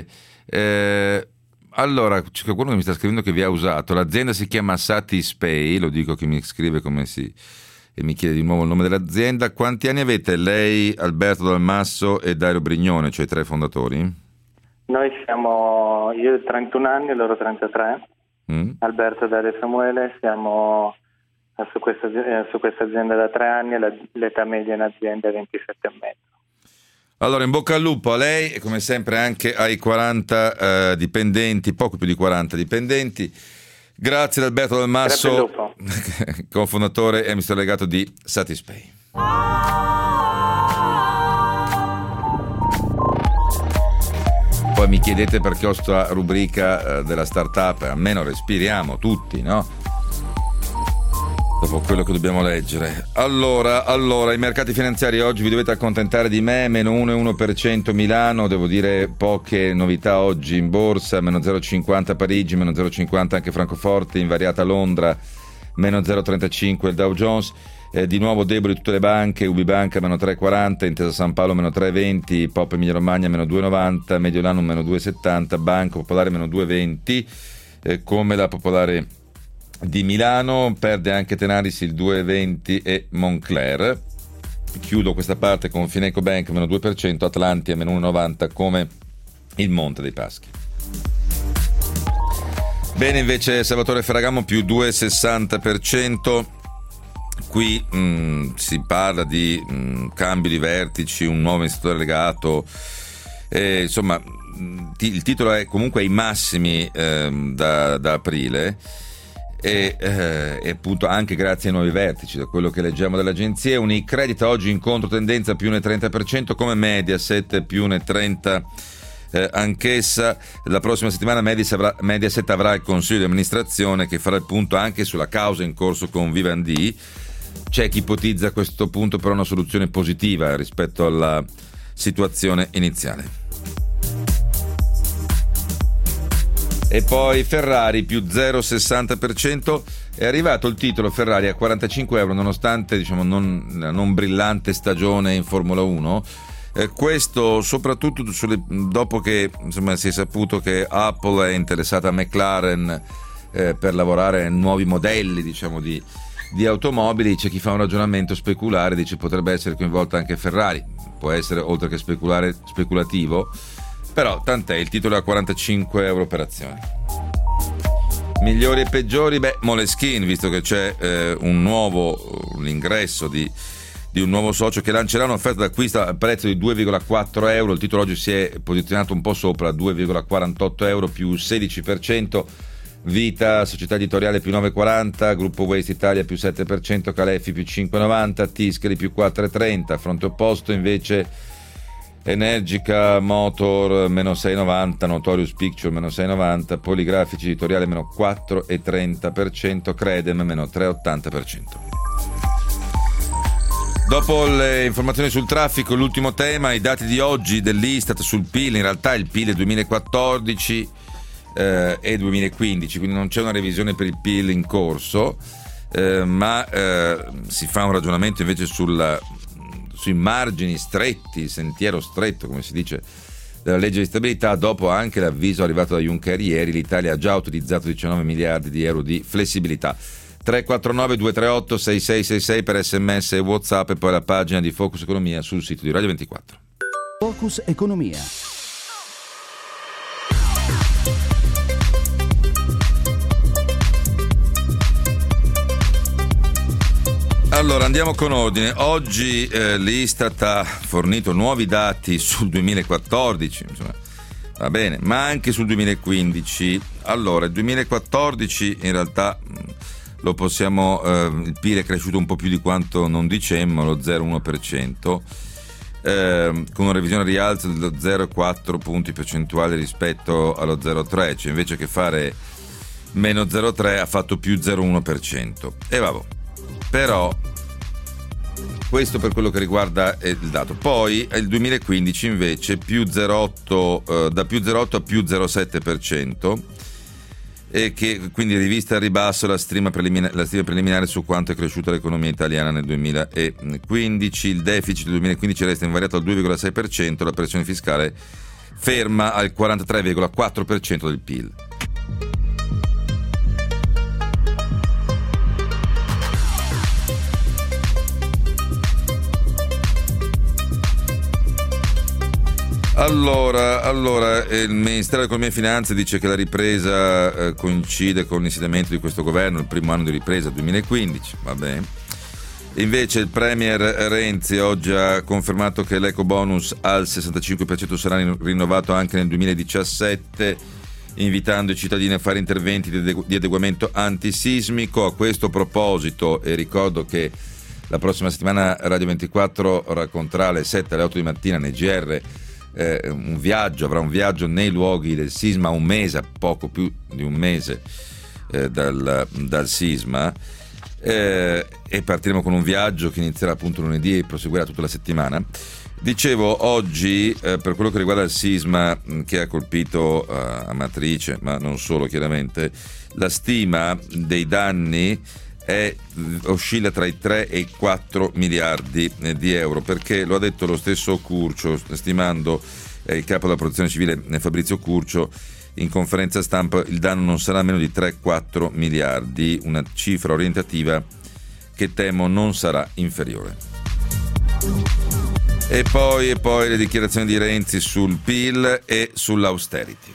Allora, c'è qualcuno che mi sta scrivendo che vi ha usato. L'azienda si chiama Satispay, lo dico, chi mi scrive e mi chiede di nuovo il nome dell'azienda. Quanti anni avete lei, Alberto Dalmasso e Dario Brignone, cioè i 3 fondatori? Noi siamo, io 31 anni e loro 33, Alberto, Dario e Samuele, siamo su questa azienda da 3 anni e l'età media in azienda è 27 e mezzo. Allora, in bocca al lupo a lei e come sempre anche ai 40 dipendenti, poco più di 40 dipendenti. Grazie ad Alberto Dalmasso, cofondatore e amministratore delegato di Satispay. Poi mi chiedete perché ho sta rubrica della startup, almeno respiriamo tutti, no? Dopo quello che dobbiamo leggere. Allora, i mercati finanziari oggi vi dovete accontentare di me, meno 1,1% Milano, devo dire poche novità oggi in borsa, meno 0,50 Parigi, meno 0,50 anche Francoforte, invariata Londra, meno 0,35 il Dow Jones. Di nuovo deboli tutte le banche, Ubibanca meno 3,40, Intesa San Paolo meno 3,20, Pop Emilia Romagna meno 2,90, Mediolanum meno 2,70, Banco Popolare meno 2,20, come la Popolare di Milano. Perde anche Tenaris il 2,20 e Moncler. Chiudo questa parte con Fineco Bank meno 2%, Atlantia meno 1,90 come il Monte dei Paschi. Bene, invece Salvatore Ferragamo più 2,60%. Qui si parla di cambio di vertici, un nuovo investitore legato, insomma il titolo è comunque ai massimi da aprile e appunto anche grazie ai nuovi vertici, da quello che leggiamo dalle agenzie. Unicredit oggi in controtendenza più 1,30%, come Mediaset più 1,30%. Anch'essa. La prossima settimana Mediaset avrà il consiglio di amministrazione che farà il punto anche sulla causa in corso con Vivendi. C'è chi ipotizza a questo punto però una soluzione positiva rispetto alla situazione iniziale. E poi Ferrari più 0,60%, è arrivato il titolo Ferrari a 45 euro nonostante non brillante stagione in Formula 1. Questo soprattutto dopo che si è saputo che Apple è interessata a McLaren per lavorare a nuovi modelli di automobili. C'è chi fa un ragionamento speculare, dice potrebbe essere coinvolta anche Ferrari, può essere oltre che speculativo, però tant'è, il titolo è a 45 euro per azione. Migliori e peggiori, Moleskine, visto che c'è l'ingresso di un nuovo socio che lancerà un'offerta d'acquisto a prezzo di 2,4 euro. Il titolo oggi si è posizionato un po' sopra, 2,48 euro più 16%. Vita, società editoriale più 9,40, Gruppo Waste Italia più 7%, Calefi più 5,90, Tiscali più 4,30. Fronte opposto invece Energica Motor meno 6,90, Notorious Picture meno 6,90, Poligrafici editoriale meno 4,30%, Credem meno 3,80%. Dopo le informazioni sul traffico, l'ultimo tema, i dati di oggi dell'Istat sul PIL. In realtà il PIL è 2014 e 2015, quindi non c'è una revisione per il PIL in corso, ma si fa un ragionamento invece sui margini stretti, il sentiero stretto, come si dice, della legge di stabilità. Dopo anche l'avviso arrivato da Juncker ieri, l'Italia ha già utilizzato 19 miliardi di euro di flessibilità. 349 238 6666 per SMS e WhatsApp, e poi la pagina di Focus Economia sul sito di Radio 24. Focus Economia. Allora andiamo con ordine. Oggi l'Istat ha fornito nuovi dati sul 2014, va bene, ma anche sul 2015. Allora, il 2014 in realtà lo possiamo, il PIL è cresciuto un po' più di quanto non dicemmo, lo 0,1%, con una revisione al rialzo dello 0,4 punti percentuali rispetto allo 0,3, cioè invece che fare meno 0,3 ha fatto più 0,1%. E vabbè, però questo per quello che riguarda il dato. Poi il 2015 invece più 0,8, da più 0,8 a più 0,7%, e che quindi rivista a ribasso la stima preliminare su quanto è cresciuta l'economia italiana nel 2015. Il deficit del 2015 resta invariato al 2,6%, la pressione fiscale ferma al 43,4% del PIL. Allora, il Ministero dell'Economia e Finanze dice che la ripresa coincide con l'insediamento di questo governo, il primo anno di ripresa 2015, va bene. Invece il Premier Renzi oggi ha confermato che l'ecobonus al 65% sarà rinnovato anche nel 2017, invitando i cittadini a fare interventi di adeguamento antisismico. A questo proposito, e ricordo che la prossima settimana Radio 24 racconterà alle 7 alle 8 di mattina nei GR avrà un viaggio nei luoghi del sisma, un mese, poco più di un mese dal sisma, e partiremo con un viaggio che inizierà appunto lunedì e proseguirà tutta la settimana. Dicevo, oggi per quello che riguarda il sisma che ha colpito Amatrice, ma non solo chiaramente, la stima dei danni oscilla tra i 3 e i 4 miliardi di euro, perché lo ha detto lo stesso Curcio, stimando il capo della protezione civile Fabrizio Curcio in conferenza stampa, il danno non sarà meno di 3-4 miliardi, una cifra orientativa che temo non sarà inferiore. E poi le dichiarazioni di Renzi sul PIL e sull'austerity.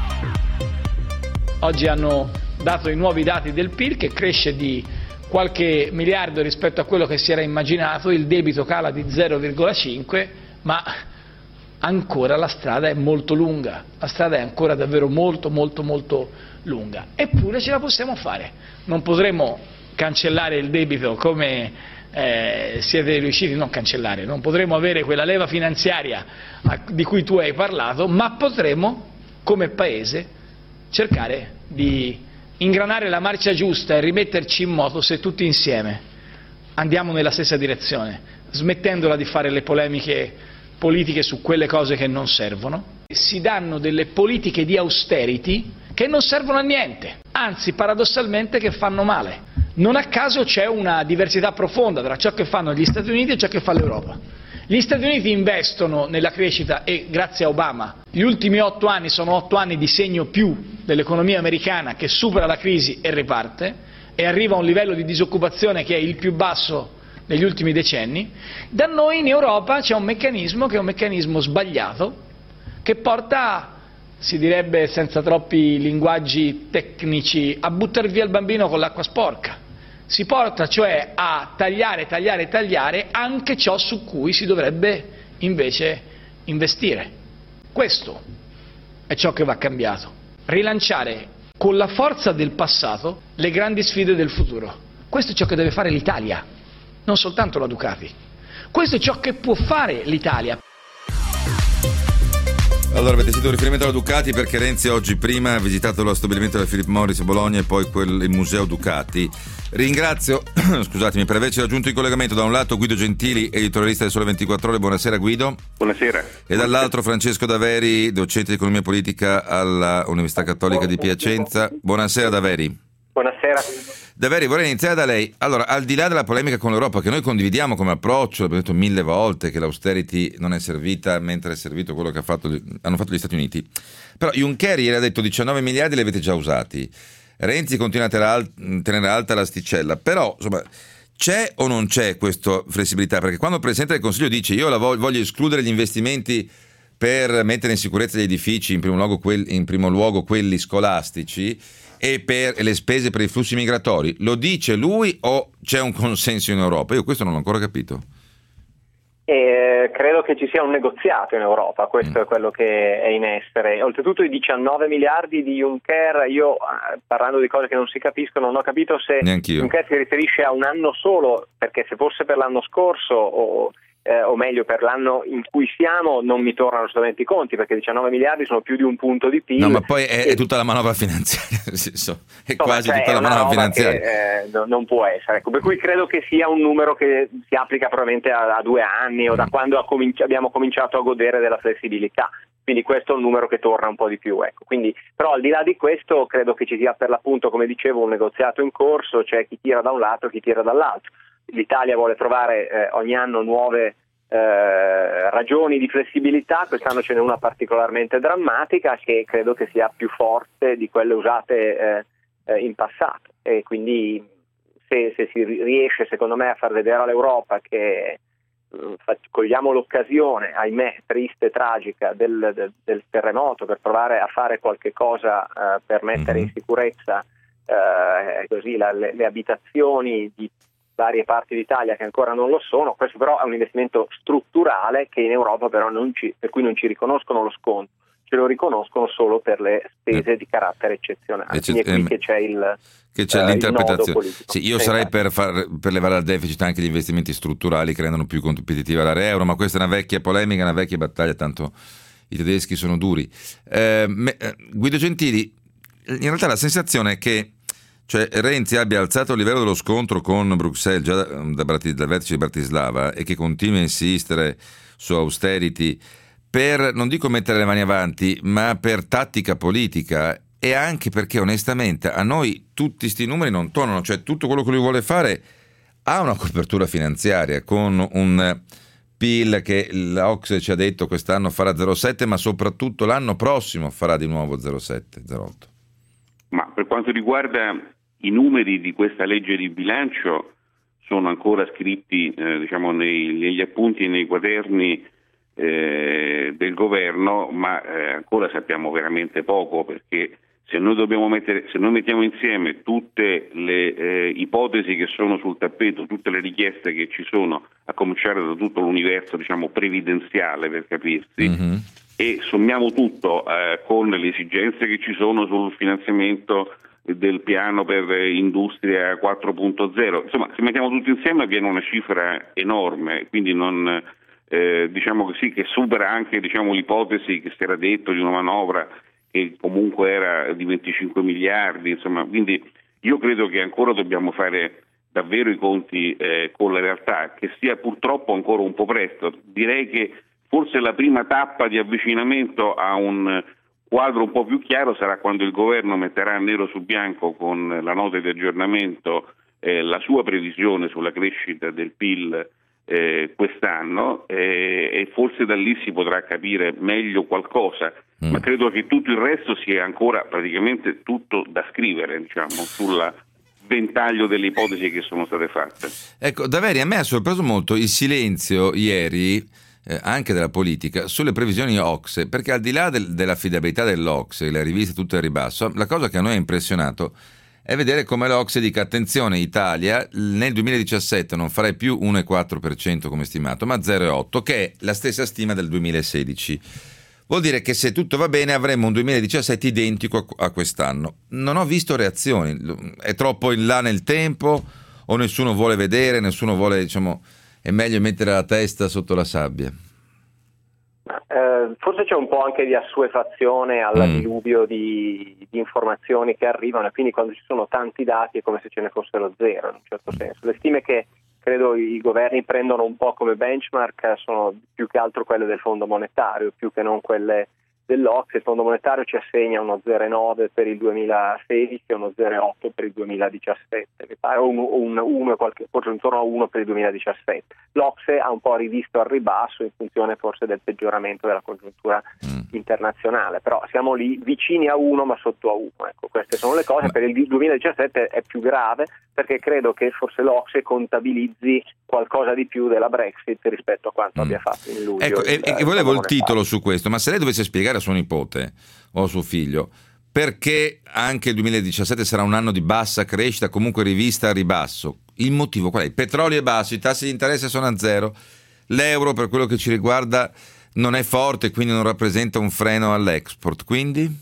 Oggi hanno dato i nuovi dati del PIL, che cresce di qualche miliardo rispetto a quello che si era immaginato, il debito cala di 0,5, ma ancora la strada è molto lunga, la strada è ancora davvero molto lunga, eppure ce la possiamo fare. Non potremo cancellare il debito come siete riusciti, non potremo avere quella leva finanziaria di cui tu hai parlato, ma potremo come Paese cercare di ingranare la marcia giusta e rimetterci in moto se tutti insieme andiamo nella stessa direzione, smettendola di fare le polemiche politiche su quelle cose che non servono. Si danno delle politiche di austerity che non servono a niente, anzi paradossalmente che fanno male. Non a caso c'è una diversità profonda tra ciò che fanno gli Stati Uniti e ciò che fa l'Europa. Gli Stati Uniti investono nella crescita e grazie a Obama gli ultimi 8 anni sono 8 anni di segno più dell'economia americana che supera la crisi e riparte e arriva a un livello di disoccupazione che è il più basso negli ultimi decenni. Da noi in Europa c'è un meccanismo che è un meccanismo sbagliato, che porta, si direbbe senza troppi linguaggi tecnici, a buttar via il bambino con l'acqua sporca. Si porta cioè a tagliare anche ciò su cui si dovrebbe invece investire. Questo è ciò che va cambiato. Rilanciare con la forza del passato le grandi sfide del futuro. Questo è ciò che deve fare l'Italia, non soltanto la Ducati. Questo è ciò che può fare l'Italia. Allora, avete sentito riferimento alla Ducati perché Renzi oggi prima ha visitato lo stabilimento della Philip Morris a Bologna e poi il museo Ducati. Ringrazio, scusatemi, per averci raggiunto in collegamento da un lato Guido Gentili, editorialista del Sole 24 Ore. Buonasera Guido. Buonasera. E dall'altro Francesco Daveri, docente di economia politica alla Università Cattolica di Piacenza. Buonasera Daveri. Buonasera. Daveri, vorrei iniziare da lei. Allora, al di là della polemica con l'Europa, che noi condividiamo come approccio, l'abbiamo detto 1000 volte che l'austerity non è servita mentre è servito quello che hanno fatto gli Stati Uniti, però Juncker ieri ha detto 19 miliardi li avete già usati, Renzi continua a tenere alta l'asticella, però insomma c'è o non c'è questa flessibilità? Perché quando il Presidente del Consiglio dice io voglio escludere gli investimenti per mettere in sicurezza gli edifici, in primo luogo quelli scolastici, e per le spese per i flussi migratori, lo dice lui o c'è un consenso in Europa? Io questo non l'ho ancora capito. Credo che ci sia un negoziato in Europa, questo è quello che è in essere. Oltretutto i 19 miliardi di Juncker, io parlando di cose che non si capiscono, non ho capito se Juncker si riferisce a un anno solo, perché se fosse per l'anno scorso o meglio per l'anno in cui siamo non mi tornano assolutamente i conti, perché 19 miliardi sono più di un punto di PIL. No, ma poi è tutta la manovra finanziaria, nel senso, è quasi tutta la manovra finanziaria. Che, non può essere, ecco, per cui credo che sia un numero che si applica probabilmente a 2 anni o da quando abbiamo cominciato a godere della flessibilità. Quindi questo è un numero che torna un po' di più, ecco. Quindi, però al di là di questo credo che ci sia per l'appunto, come dicevo, un negoziato in corso, c'è chi tira da un lato e chi tira dall'altro. L'Italia vuole trovare ogni anno nuove ragioni di flessibilità, quest'anno ce n'è una particolarmente drammatica che credo che sia più forte di quelle usate in passato, e quindi se si riesce secondo me a far vedere all'Europa che cogliamo l'occasione, ahimè triste e tragica, del terremoto per provare a fare qualche cosa per mettere in sicurezza così le abitazioni di varie parti d'Italia che ancora non lo sono. Questo però è un investimento strutturale che in Europa però per cui non ci riconoscono lo sconto, ce lo riconoscono solo per le spese di carattere eccezionale. Quindi è qui che c'è l'interpretazione. Sì, io sarei per levare dal deficit anche gli investimenti strutturali che rendono più competitiva l'area euro, ma questa è una vecchia polemica, una vecchia battaglia, tanto i tedeschi sono duri. Guido Gentili, in realtà la sensazione è che Renzi abbia alzato il livello dello scontro con Bruxelles già dal vertice di Bratislava e che continua a insistere su austerity per, non dico mettere le mani avanti, ma per tattica politica, e anche perché onestamente a noi tutti sti numeri non tornano, cioè tutto quello che lui vuole fare ha una copertura finanziaria con un PIL che l'Ocse ci ha detto quest'anno farà 0,7, ma soprattutto l'anno prossimo farà di nuovo 0,7, 0,8. Ma per quanto riguarda i numeri di questa legge di bilancio, sono ancora scritti negli appunti e nei quaderni del governo, ma ancora sappiamo veramente poco, perché se noi mettiamo insieme tutte le ipotesi che sono sul tappeto, tutte le richieste che ci sono, a cominciare da tutto l'universo previdenziale, per capirsi, e sommiamo tutto con le esigenze che ci sono sul finanziamento del piano per industria 4.0, insomma, se mettiamo tutto insieme viene una cifra enorme, quindi non che supera anche l'ipotesi che si era detto di una manovra che comunque era di 25 miliardi, insomma, quindi io credo che ancora dobbiamo fare davvero i conti con la realtà, che sia purtroppo ancora un po' presto. Direi che forse la prima tappa di avvicinamento a un quadro un po' più chiaro sarà quando il governo metterà nero su bianco con la nota di aggiornamento la sua previsione sulla crescita del PIL quest'anno, e forse da lì si potrà capire meglio qualcosa, ma credo che tutto il resto sia ancora praticamente tutto da scrivere, sul ventaglio delle ipotesi che sono state fatte. Ecco, Daveri, a me ha sorpreso molto il silenzio ieri anche della politica sulle previsioni OCSE, perché al di là dell'affidabilità dell'OCSE, le riviste tutte al ribasso, la cosa che a noi ha impressionato è vedere come l'OCSE dica: attenzione, Italia nel 2017 non farai più 1,4% come stimato, ma 0,8%, che è la stessa stima del 2016. Vuol dire che se tutto va bene avremo un 2017 identico a quest'anno. Non ho visto reazioni, è troppo in là nel tempo o nessuno vuole vedere, nessuno vuole, è meglio mettere la testa sotto la sabbia? Forse c'è un po' anche di assuefazione al diluvio di informazioni che arrivano, e quindi quando ci sono tanti dati è come se ce ne fossero zero, in un certo senso. Le stime che credo i governi prendono un po' come benchmark sono più che altro quelle del Fondo Monetario, più che non quelle dell'Ocse. Il Fondo Monetario ci assegna uno 0,9 per il 2016 e uno 0,8 per il 2017, mi pare, forse intorno a 1 per il 2017. L'Ocse ha un po' rivisto al ribasso in funzione forse del peggioramento della congiuntura internazionale, però siamo lì vicini a 1 ma sotto a 1. Ecco, queste sono le cose. Per il 2017 è più grave, perché credo che forse l'Ocse contabilizzi qualcosa di più della Brexit rispetto a quanto abbia fatto in luglio. Ecco, e volevo il titolo su questo, ma se lei dovesse spiegare a suo nipote o a suo figlio perché anche il 2017 sarà un anno di bassa crescita, comunque rivista a ribasso, il motivo qual è? Il petrolio è basso, i tassi di interesse sono a zero, l'euro per quello che ci riguarda non è forte, quindi non rappresenta un freno all'export, quindi?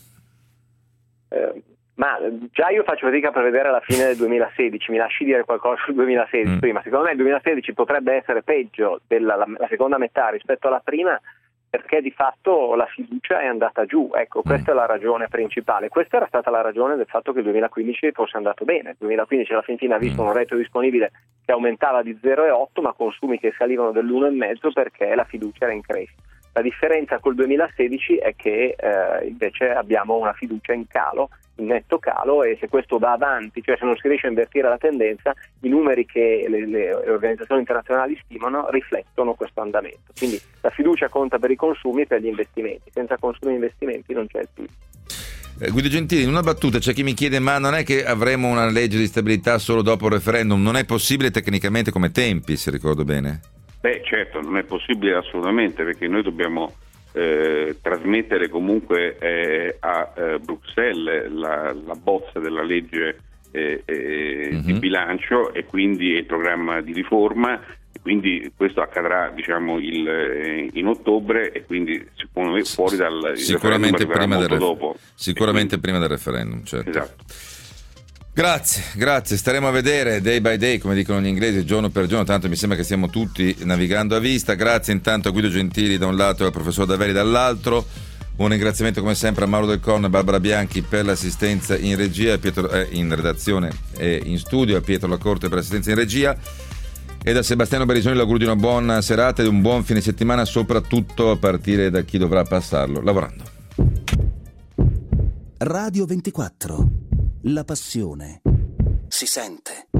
Ma già io faccio fatica a prevedere la fine del 2016, mi lasci dire qualcosa sul 2016 prima. Secondo me il 2016 potrebbe essere peggio della seconda metà rispetto alla prima, perché di fatto la fiducia è andata giù. Ecco, questa è la ragione principale. Questa era stata la ragione del fatto che il 2015 fosse andato bene. Il 2015 alla fine ha visto un reddito disponibile che aumentava di 0,8, ma consumi che salivano dell'1,5 perché la fiducia era in crescita. La differenza col 2016 è che invece abbiamo una fiducia in calo, in netto calo, e se questo va avanti, cioè se non si riesce a invertire la tendenza, i numeri che le organizzazioni internazionali stimano riflettono questo andamento. Quindi la fiducia conta per i consumi e per gli investimenti. Senza consumi e investimenti non c'è il PIL. Guido Gentili, in una battuta c'è chi mi chiede: ma non è che avremo una legge di stabilità solo dopo il referendum? Non è possibile tecnicamente come tempi, se ricordo bene? Beh, certo, non è possibile assolutamente, perché noi dobbiamo trasmettere comunque a Bruxelles la bozza della legge di bilancio e quindi il programma di riforma, e quindi questo accadrà in ottobre, e quindi secondo me fuori dal sicuramente prima del referendum, certo. Esatto. Grazie, staremo a vedere day by day, come dicono gli inglesi, giorno per giorno, tanto mi sembra che stiamo tutti navigando a vista. Grazie intanto a Guido Gentili da un lato e al professor Daveri dall'altro. Un ringraziamento come sempre a Mauro Del Corno e Barbara Bianchi per l'assistenza in regia, in redazione e in studio, a Pietro Lacorte per l'assistenza in regia, e da Sebastiano Berisoni l'augurio di una buona serata e di un buon fine settimana, soprattutto a partire da chi dovrà passarlo lavorando. Radio 24. La passione si sente.